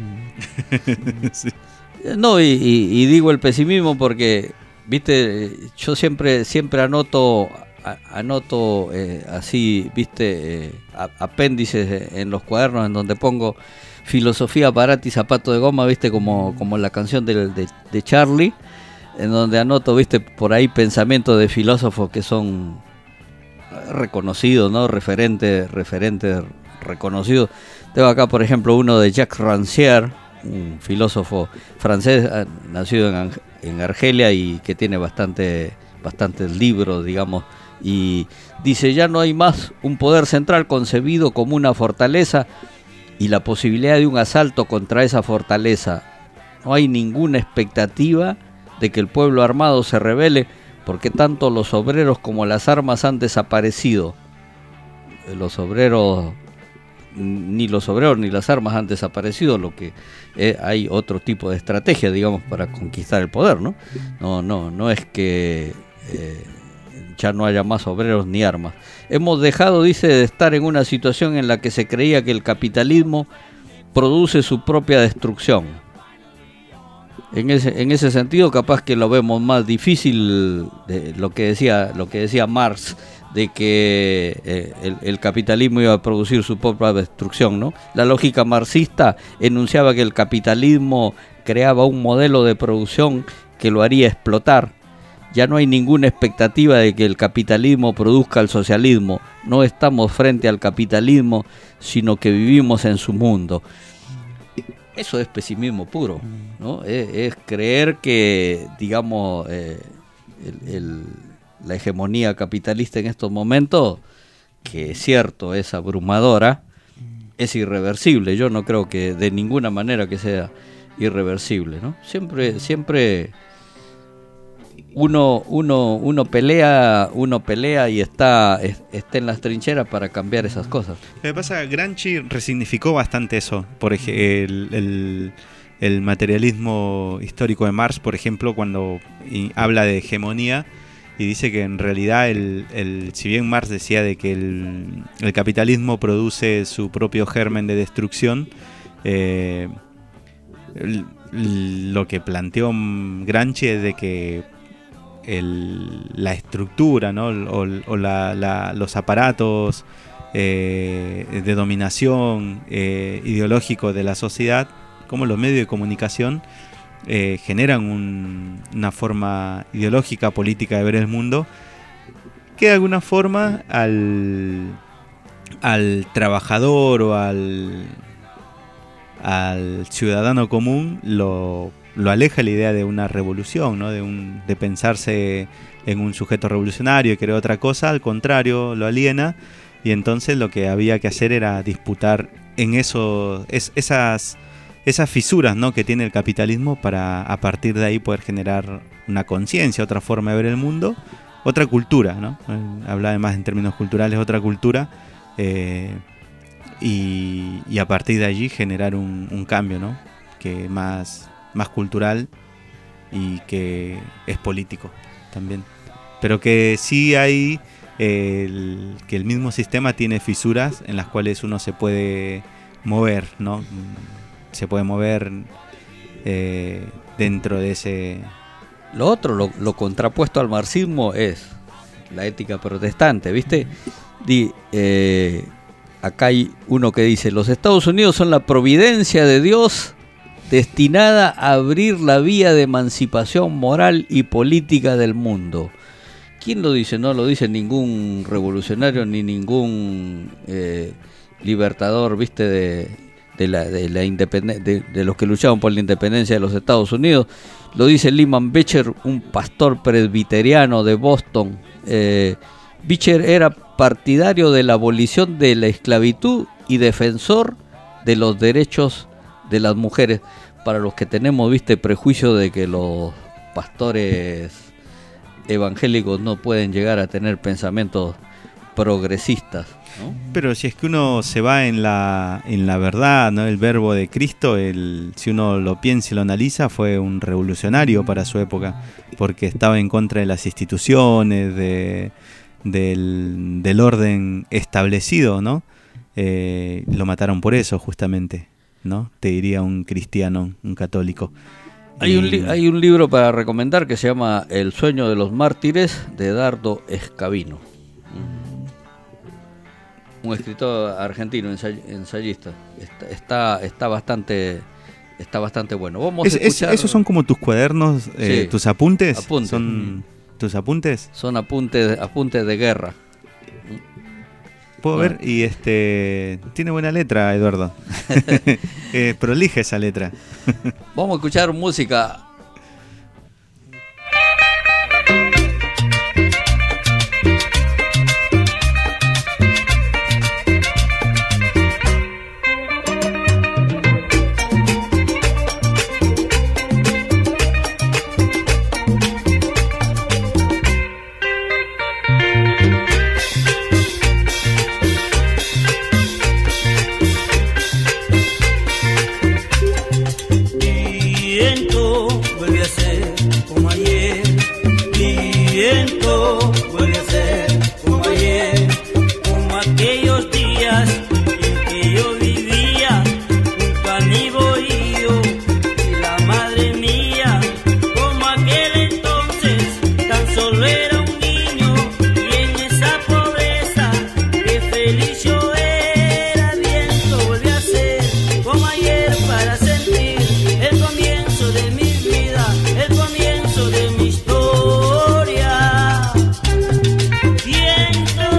[SPEAKER 3] Sí. No, y, y, y digo el pesimismo porque, viste, yo siempre siempre anoto a, anoto eh, así, viste, eh, apéndices en los cuadernos en donde pongo filosofía, Parati, zapato de goma, viste, como, como la canción de, de, de Charlie, en donde anoto, viste, por ahí pensamientos de filósofos que son reconocidos, ¿no? Referentes, referentes reconocidos. Tengo acá, por ejemplo, uno de Jacques Rancière, un filósofo francés, nacido en, en Argelia y que tiene bastante, bastantes libros, digamos, y dice: ya no hay más un poder central concebido como una fortaleza y la posibilidad de un asalto contra esa fortaleza. No hay ninguna expectativa de que el pueblo armado se rebele, porque tanto los obreros como las armas han desaparecido. Los obreros, ni los obreros ni las armas han desaparecido, lo que eh, hay otro tipo de estrategia, digamos, para conquistar el poder, ¿no? No, no, no es que eh, ya no haya más obreros ni armas. Hemos dejado, dice, de estar en una situación en la que se creía que el capitalismo produce su propia destrucción. En ese, en ese sentido, capaz que lo vemos más difícil, de lo que decía, lo que decía Marx, de que eh, el, el capitalismo iba a producir su propia destrucción, ¿no? La lógica marxista enunciaba que el capitalismo creaba un modelo de producción que lo haría explotar. Ya no hay ninguna expectativa de que el capitalismo produzca el socialismo. No estamos frente al capitalismo, sino que vivimos en su mundo. Eso es pesimismo puro, ¿no? Es, es creer que, digamos, eh, el, el, la hegemonía capitalista en estos momentos, que es cierto, es abrumadora, es irreversible. Yo no creo que de ninguna manera que sea irreversible, ¿no? Siempre, siempre uno, uno, uno pelea, uno pelea y está, es, está en las trincheras para cambiar esas cosas.
[SPEAKER 7] Lo que pasa, Gramsci resignificó bastante eso. Por ejemplo, el, el, el materialismo histórico de Marx, por ejemplo, cuando habla de hegemonía y dice que en realidad, el, el, si bien Marx decía de que el, el capitalismo produce su propio germen de destrucción, eh, el, lo que planteó Gramsci es de que El, la estructura, ¿no? o, o la, la, los aparatos eh, de dominación eh, ideológico de la sociedad, como los medios de comunicación, eh, generan un, una forma ideológica, política de ver el mundo, que de alguna forma al, al trabajador o al, al ciudadano común lo lo aleja la idea de una revolución, ¿no? De, un, de pensarse en un sujeto revolucionario y querer otra cosa. Al contrario, lo aliena, y entonces lo que había que hacer era disputar en eso, es, esas, esas fisuras, ¿no? que tiene el capitalismo, para a partir de ahí poder generar una conciencia, otra forma de ver el mundo, otra cultura, ¿no? Habla además en términos culturales, otra cultura, eh, y, y a partir de allí generar un, un cambio, ¿no? que más... más cultural y que es político también, pero que sí hay eh, el, que el mismo sistema tiene fisuras en las cuales uno se puede mover, ¿no? Se puede mover eh, dentro de ese.
[SPEAKER 3] Lo otro, lo, lo contrapuesto al marxismo es la ética protestante, ¿viste? Di, eh, acá hay uno que dice: los Estados Unidos son la providencia de Dios destinada a abrir la vía de emancipación moral y política del mundo. ¿Quién lo dice? No lo dice ningún revolucionario ni ningún eh, libertador, viste, de, de la, de la independen- de, de los que luchaban por la independencia de los Estados Unidos. Lo dice Lyman Beecher, un pastor presbiteriano de Boston. Eh, Beecher era partidario de la abolición de la esclavitud y defensor de los derechos de las mujeres. Para los que tenemos, viste, prejuicio de que los pastores evangélicos no pueden llegar a tener pensamientos progresistas, ¿no?
[SPEAKER 7] Pero si es que uno se va en la en la verdad, ¿no? El verbo de Cristo, el, si uno lo piensa y lo analiza, fue un revolucionario para su época, porque estaba en contra de las instituciones, de, del, del orden establecido, ¿no? Eh, lo mataron por eso, justamente, ¿no? Te diría un cristiano, un católico.
[SPEAKER 3] Hay un, li- hay un libro para recomendar que se llama El sueño de los mártires, de Dardo Escabino. Un escritor argentino, ensay- ensayista. Está, está, está bastante está bastante bueno. Vamos
[SPEAKER 7] Es,
[SPEAKER 3] a escuchar...
[SPEAKER 7] es, ¿Esos son como tus cuadernos, eh,
[SPEAKER 3] Sí.
[SPEAKER 7] tus apuntes?
[SPEAKER 3] Apuntes.
[SPEAKER 7] ¿Son
[SPEAKER 3] Mm.
[SPEAKER 7] tus apuntes?
[SPEAKER 3] Son apuntes, apuntes de guerra.
[SPEAKER 7] Puedo
[SPEAKER 3] Ah.
[SPEAKER 7] ver, y este tiene buena letra, Eduardo. eh, prolija esa letra.
[SPEAKER 3] Vamos a escuchar música.
[SPEAKER 2] Viento vuelve a ser como ayer, viento vuelve a ser como ayer, como aquellos días en que yo vivía junto a mi bohío y la madre mía, como aquel entonces tan solo era un niño y en esa pobreza que feliz yo era. Viento vuelve a ser como ayer para sentir el comienzo de mi vida, el comienzo de mi historia. Viento.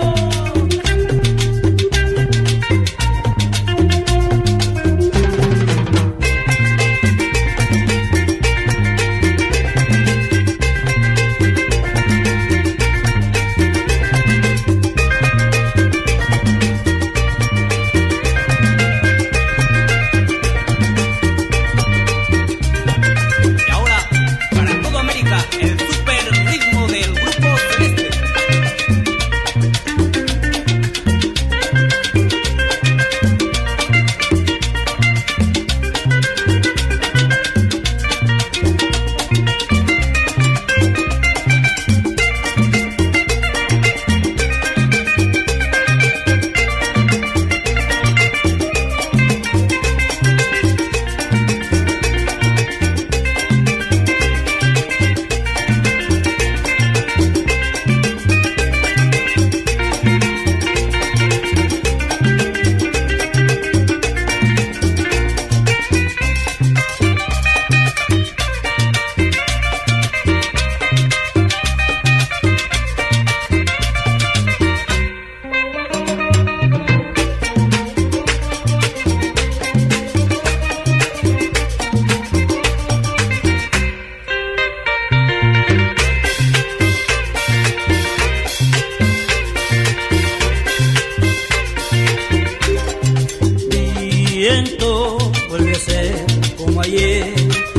[SPEAKER 2] Y ahora, para toda América, el super ritmo del grupo Celeste. Viento vuelve a ser como ayer,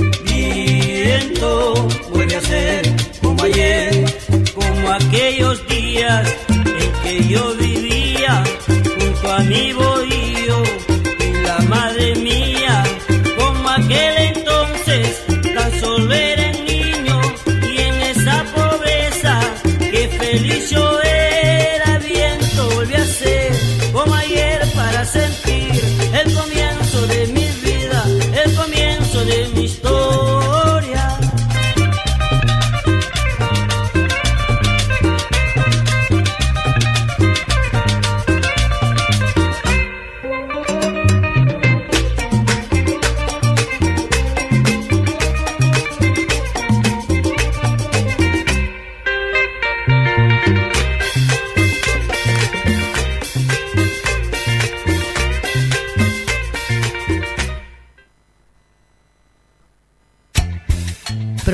[SPEAKER 2] viento vuelve a ser como ayer, como aquellos días en que yo vivía junto a mi bohío y la madre mía, como aquel entonces tan solo era un niño y en esa pobreza que feliz yo era. Viento vuelve a ser como ayer para sentir el comienzo de mi vida, el comienzo de mi historia.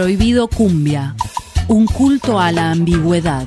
[SPEAKER 6] Prohibido Cumbia, un culto a la ambigüedad.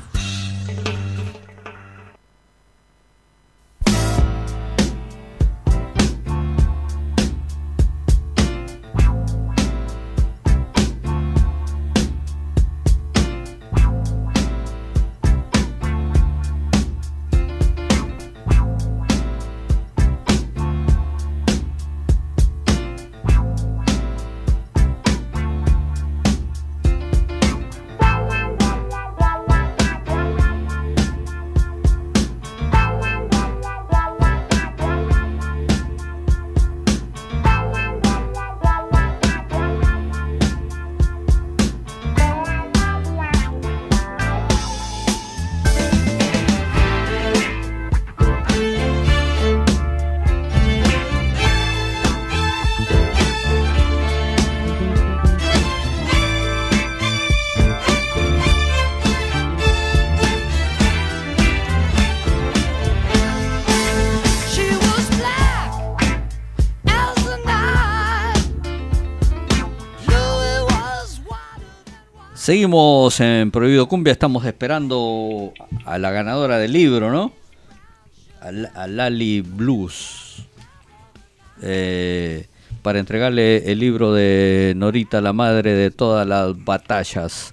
[SPEAKER 3] Seguimos en Prohibido Cumbia, estamos esperando a la ganadora del libro, ¿no? A, a Lali Blues, eh, para entregarle el libro de Norita, la madre de todas las batallas.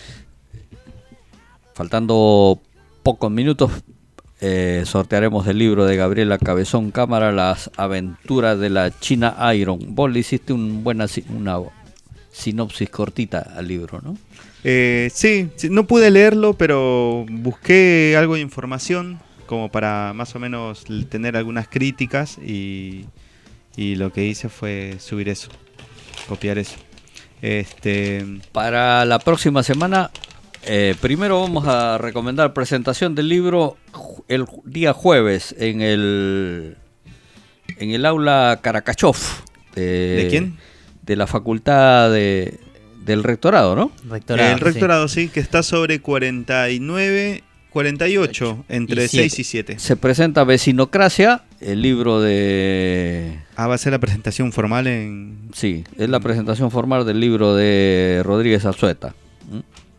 [SPEAKER 3] Faltando pocos minutos, eh, sortearemos el libro de Gabriela Cabezón Cámara, Las aventuras de la China Iron. Vos le hiciste un buena, una sinopsis cortita al libro, ¿no?
[SPEAKER 7] Eh, sí, sí, no pude leerlo, pero busqué algo de información como para más o menos tener algunas críticas y, y lo que hice fue subir eso, copiar eso. Este,
[SPEAKER 3] para la próxima semana, eh, primero vamos a recomendar presentación del libro el día jueves en el en el aula Karakachov. De,
[SPEAKER 7] ¿De quién?
[SPEAKER 3] De la facultad de del rectorado, ¿no?
[SPEAKER 4] Rectorado,
[SPEAKER 7] el rectorado, sí. sí, que está sobre cuarenta y nueve, cuarenta y ocho, entre seis y siete.
[SPEAKER 3] Se presenta Vecinocracia, el libro de...
[SPEAKER 7] Ah, va a ser la presentación formal en...
[SPEAKER 3] Sí, es la presentación formal del libro de Rodríguez Alzueta. ¿Mm?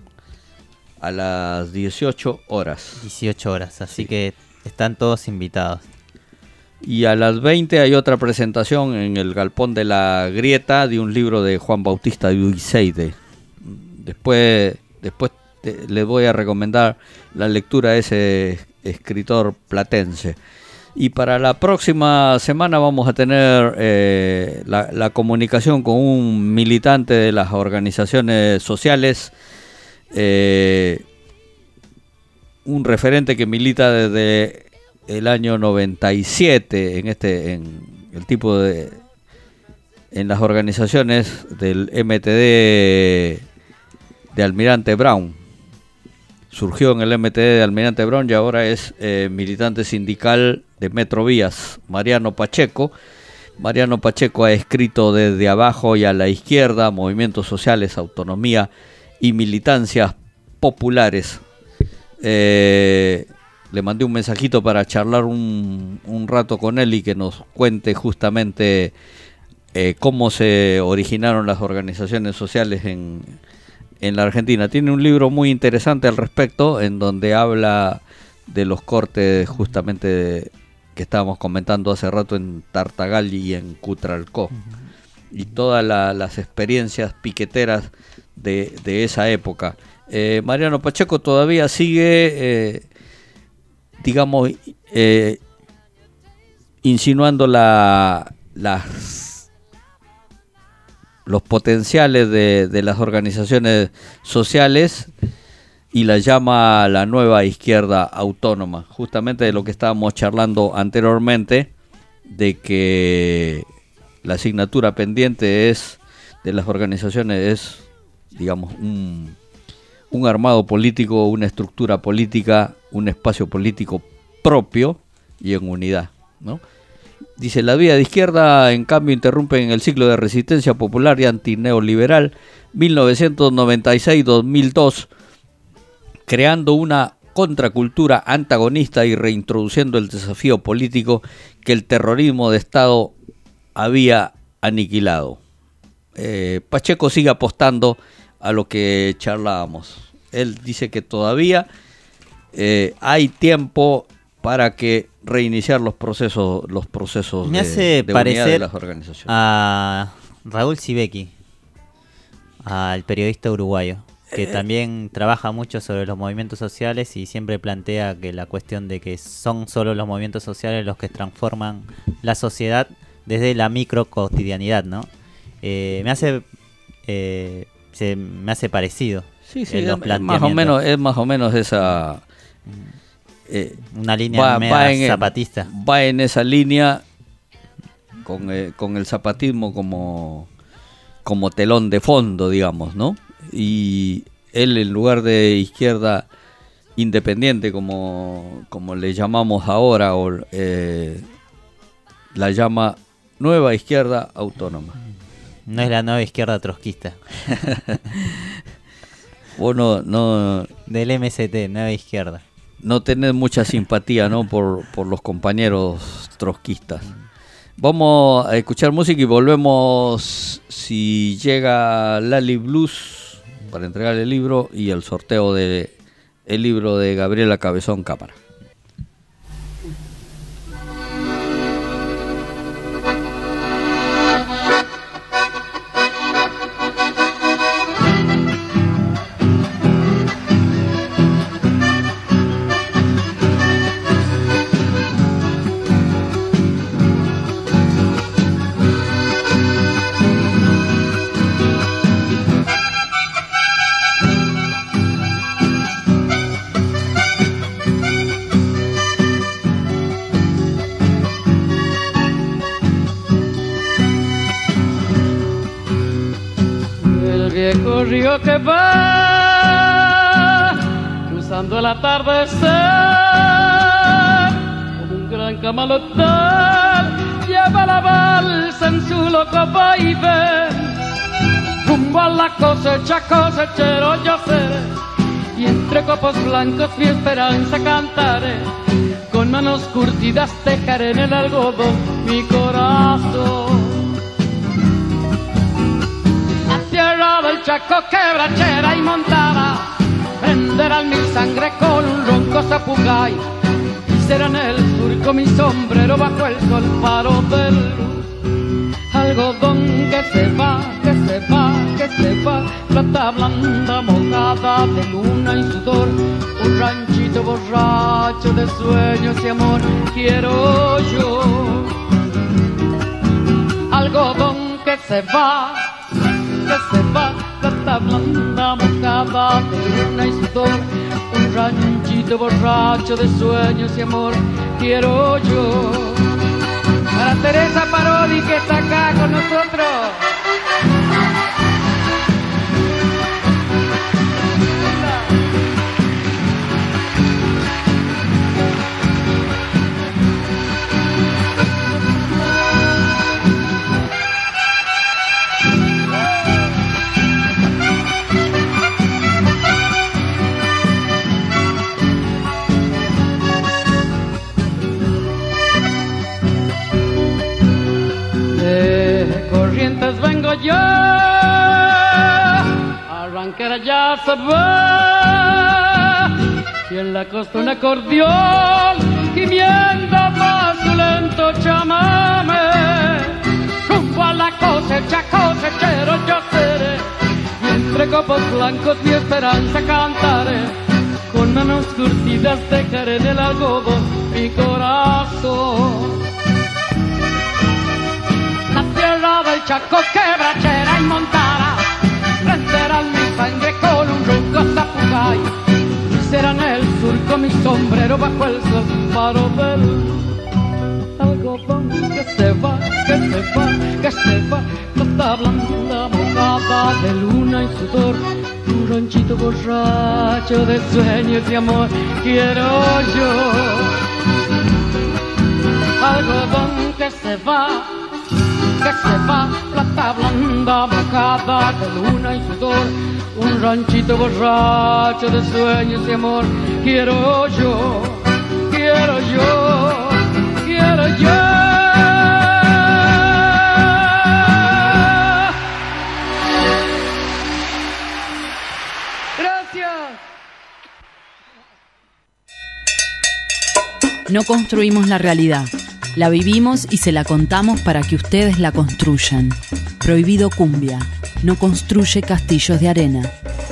[SPEAKER 3] A las dieciocho horas.
[SPEAKER 4] dieciocho horas, así
[SPEAKER 3] sí.
[SPEAKER 4] que están todos invitados.
[SPEAKER 3] Y a las veinte hay otra presentación en el Galpón de la Grieta de un libro de Juan Bautista Duiseide. Después, después te, les voy a recomendar la lectura de ese escritor platense. Y para la próxima semana vamos a tener eh, la, la comunicación con un militante de las organizaciones sociales, eh, un referente que milita desde el año noventa y siete en este en el tipo de en las organizaciones del M T D de Almirante Brown. Surgió en el M T D de Almirante Brown y ahora es eh, militante sindical de Metrovías. Mariano Pacheco. Mariano Pacheco ha escrito Desde abajo y a la izquierda, movimientos sociales, autonomía y militancias populares. Eh, Le mandé un mensajito para charlar un, un rato con él y que nos cuente justamente eh, cómo se originaron las organizaciones sociales en, en la Argentina. Tiene un libro muy interesante al respecto, en donde habla de los cortes justamente de, que estábamos comentando hace rato en Tartagalli y en Cutralcó. Uh-huh. Y todas la, las experiencias piqueteras de, de esa época. Eh, Mariano Pacheco todavía sigue... Eh, digamos, eh, insinuando la, las, los potenciales de, de las organizaciones sociales y la llama la nueva izquierda autónoma, justamente de lo que estábamos charlando anteriormente, de que la asignatura pendiente es de las organizaciones es, digamos, un... un armado político, una estructura política, un espacio político propio y en unidad, ¿no? Dice, la vía de izquierda, en cambio, interrumpe en el ciclo de resistencia popular y antineoliberal mil novecientos noventa y seis a dos mil dos, creando una contracultura antagonista y reintroduciendo el desafío político que el terrorismo de Estado había aniquilado. Eh, Pacheco sigue apostando a lo que charlábamos. Él dice que todavía eh, hay tiempo para que reiniciar los procesos, los procesos
[SPEAKER 4] Me
[SPEAKER 3] de,
[SPEAKER 4] hace
[SPEAKER 3] de unidad
[SPEAKER 4] parecer
[SPEAKER 3] de las organizaciones.
[SPEAKER 4] A Raúl Sibeki, al periodista uruguayo, que
[SPEAKER 3] Eh.
[SPEAKER 4] también trabaja mucho sobre los movimientos sociales y siempre plantea que la cuestión de que son solo los movimientos sociales los que transforman la sociedad desde la micro cotidianidad, ¿no? Eh, me hace eh, se, me hace parecido.
[SPEAKER 3] Sí, sí,
[SPEAKER 4] en los
[SPEAKER 3] es, es más o
[SPEAKER 4] planteamientos.
[SPEAKER 3] menos, es más o menos esa eh,
[SPEAKER 4] Una línea media
[SPEAKER 3] en,
[SPEAKER 4] zapatista.
[SPEAKER 3] Va en esa línea con, eh, con el zapatismo como, como telón de fondo, digamos, ¿no? Y él, en lugar de izquierda independiente, como, como le llamamos ahora, o, eh, la llama nueva izquierda autónoma.
[SPEAKER 4] No es la nueva izquierda trotskista.
[SPEAKER 3] Vos no, no,
[SPEAKER 4] Del M S T, nueva izquierda.
[SPEAKER 3] no tenés mucha simpatía, ¿no? por, por los compañeros trotskistas. Vamos a escuchar música y volvemos si llega Lali Blues para entregar el libro y el sorteo de el libro de Gabriela Cabezón Cámara.
[SPEAKER 11] El viejo río que va cruzando el atardecer, como un gran camalotal, lleva la balsa en su loco vaivén. Rumbo a la cosecha, cosechero yo seré, y entre copos blancos mi esperanza cantaré. Con manos curtidas tejaré en el algodón mi corazón. Tierra del Chaco, quebrachera y montada, prenderán mi sangre con un ronco zapucay, y será en el surco mi sombrero bajo el sol faro de luz. Algodón que se va, que se va, que se va, plata blanda mojada de luna y sudor, un ranchito borracho de sueños y amor quiero yo. Algodón que se va, que se va, plata blanda mojada de luna y sudor, un ranchito borracho de sueños y amor quiero yo. Para Teresa Parodi que está acá con nosotros. Vengo yo, arrancar ya se va, y en la costa un acordeón gimiendo más su lento chamame. Rumbo a la cosecha, cosechero yo seré, y entre copos blancos mi esperanza cantaré. Con manos curtidas dejaré en el algodón mi corazón. La tierra del Chaco, quebrachera y montada, prenderán mi sangre con un ronco zapucay, y será en el surco mi sombrero bajo el sol faro del algodón que se va, que se va, que se va, plata blanda mojada de luna y sudor, un ranchito borracho de sueños y amor quiero yo. Algodón que se va, que se va, plata blanda mojada de luna y sudor, un ranchito borracho de sueños y amor quiero yo, quiero yo, quiero yo.
[SPEAKER 6] No construimos la realidad. La vivimos y se la contamos para que ustedes la construyan. Prohibido Cumbia. No construye castillos de arena.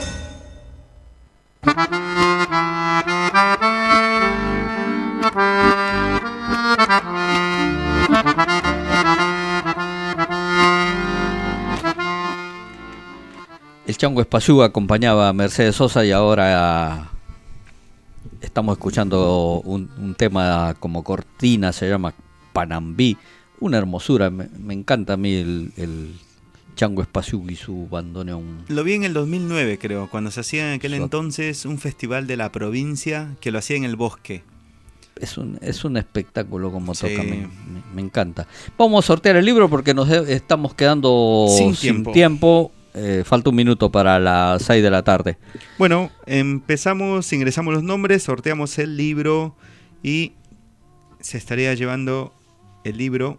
[SPEAKER 3] El Chango Espazú acompañaba a Mercedes Sosa y ahora estamos escuchando un, un tema como cortina, se llama Panambí, una hermosura. Me, me encanta a mí el, el Chango Espazú y su bandoneón.
[SPEAKER 7] Lo vi en el dos mil nueve, creo, cuando se hacía en aquel entonces un festival de la provincia que lo hacía en el bosque.
[SPEAKER 3] Es un, es un espectáculo como
[SPEAKER 7] Sí.
[SPEAKER 3] toca, me, me, me encanta. Vamos a sortear el libro porque nos e- estamos quedando
[SPEAKER 7] Sin
[SPEAKER 3] sin
[SPEAKER 7] tiempo.
[SPEAKER 3] tiempo. Eh, falta un minuto para las seis de la tarde.
[SPEAKER 7] Bueno, empezamos, ingresamos los nombres, sorteamos el libro y se estaría llevando el libro.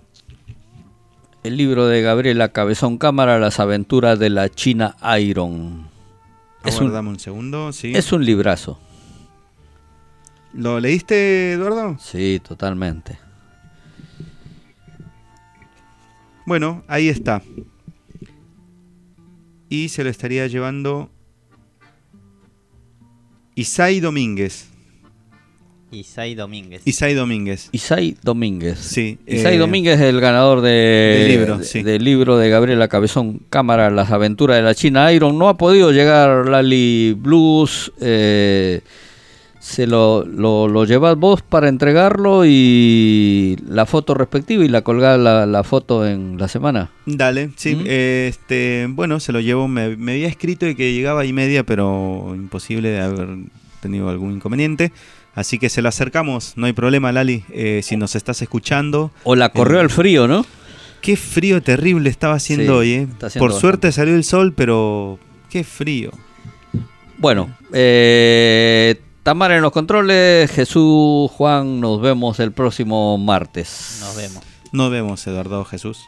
[SPEAKER 3] El libro de Gabriela Cabezón Cámara, Las aventuras de la China Iron. Es un,
[SPEAKER 7] Aguardame un segundo, sí.
[SPEAKER 3] es un librazo.
[SPEAKER 7] ¿Lo leíste, Eduardo?
[SPEAKER 3] Sí, totalmente.
[SPEAKER 7] Bueno, ahí está. Y se lo estaría llevando Isai Domínguez.
[SPEAKER 4] Isai Domínguez.
[SPEAKER 7] Isai Domínguez.
[SPEAKER 3] Isai Domínguez.
[SPEAKER 7] Sí.
[SPEAKER 3] Isai
[SPEAKER 7] eh,
[SPEAKER 3] Domínguez es el ganador de,
[SPEAKER 7] del libro,
[SPEAKER 3] de-
[SPEAKER 7] sí.
[SPEAKER 3] del libro de Gabriela Cabezón Cámara, Las aventuras de la China Iron. No ha podido llegar Lali Blues. Eh, se lo, lo, lo llevas vos para entregarlo y la foto respectiva y la colgás la, la foto en la semana.
[SPEAKER 7] Dale, sí.
[SPEAKER 3] ¿Mm?
[SPEAKER 7] eh, este, bueno, se lo llevo. Me, me había escrito de que llegaba y media, pero imposible de haber tenido algún inconveniente. Así que se lo acercamos, no hay problema, Lali. Eh, si nos estás escuchando.
[SPEAKER 3] O la corrió
[SPEAKER 7] eh,
[SPEAKER 3] al frío, ¿no?
[SPEAKER 7] Qué frío terrible estaba haciendo
[SPEAKER 3] Sí,
[SPEAKER 7] hoy, ¿eh?
[SPEAKER 3] está haciendo
[SPEAKER 7] Por suerte salió el sol, pero qué frío.
[SPEAKER 3] Bueno, eh, Tamara en los controles, Jesús, Juan, nos vemos el próximo martes.
[SPEAKER 4] Nos vemos.
[SPEAKER 7] Nos vemos, Eduardo Jesús.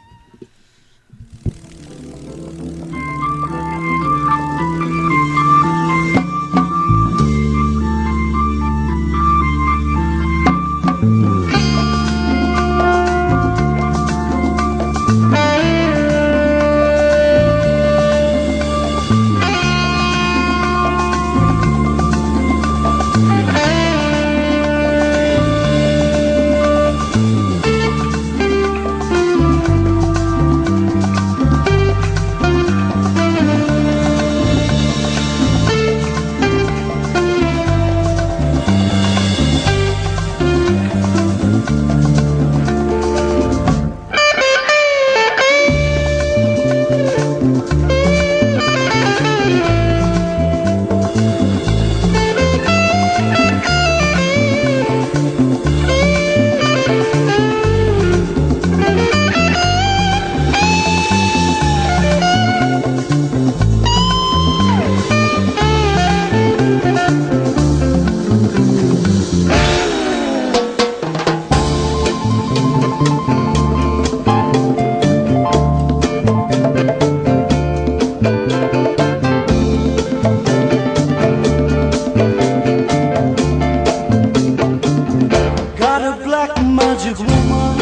[SPEAKER 12] Got a black magic woman.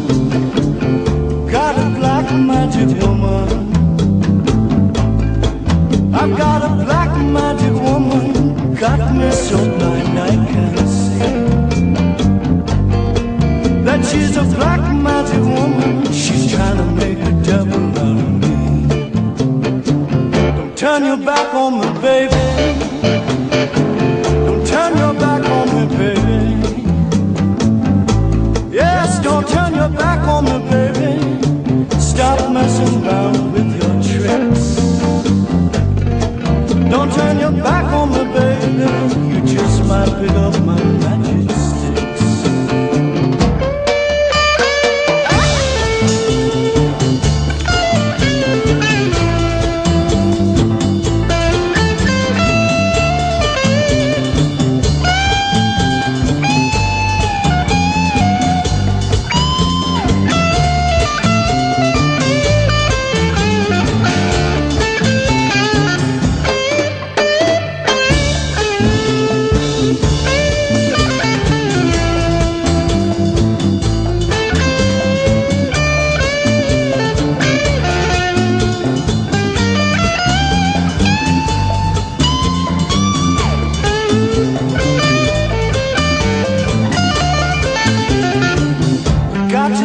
[SPEAKER 12] Got a black magic woman. I've got a black magic woman. Got me so blind I can't see. That she's a black magic woman. She's trying to make a devil out of me. Don't turn your back on me, baby. Don't turn your back on me, baby. Yes, don't turn your back on me, baby. Stop messing around with your tricks. Don't turn your back on me, baby. You just might pick up my magic sticks.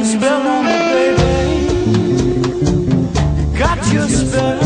[SPEAKER 12] spell on me, baby. Got your spell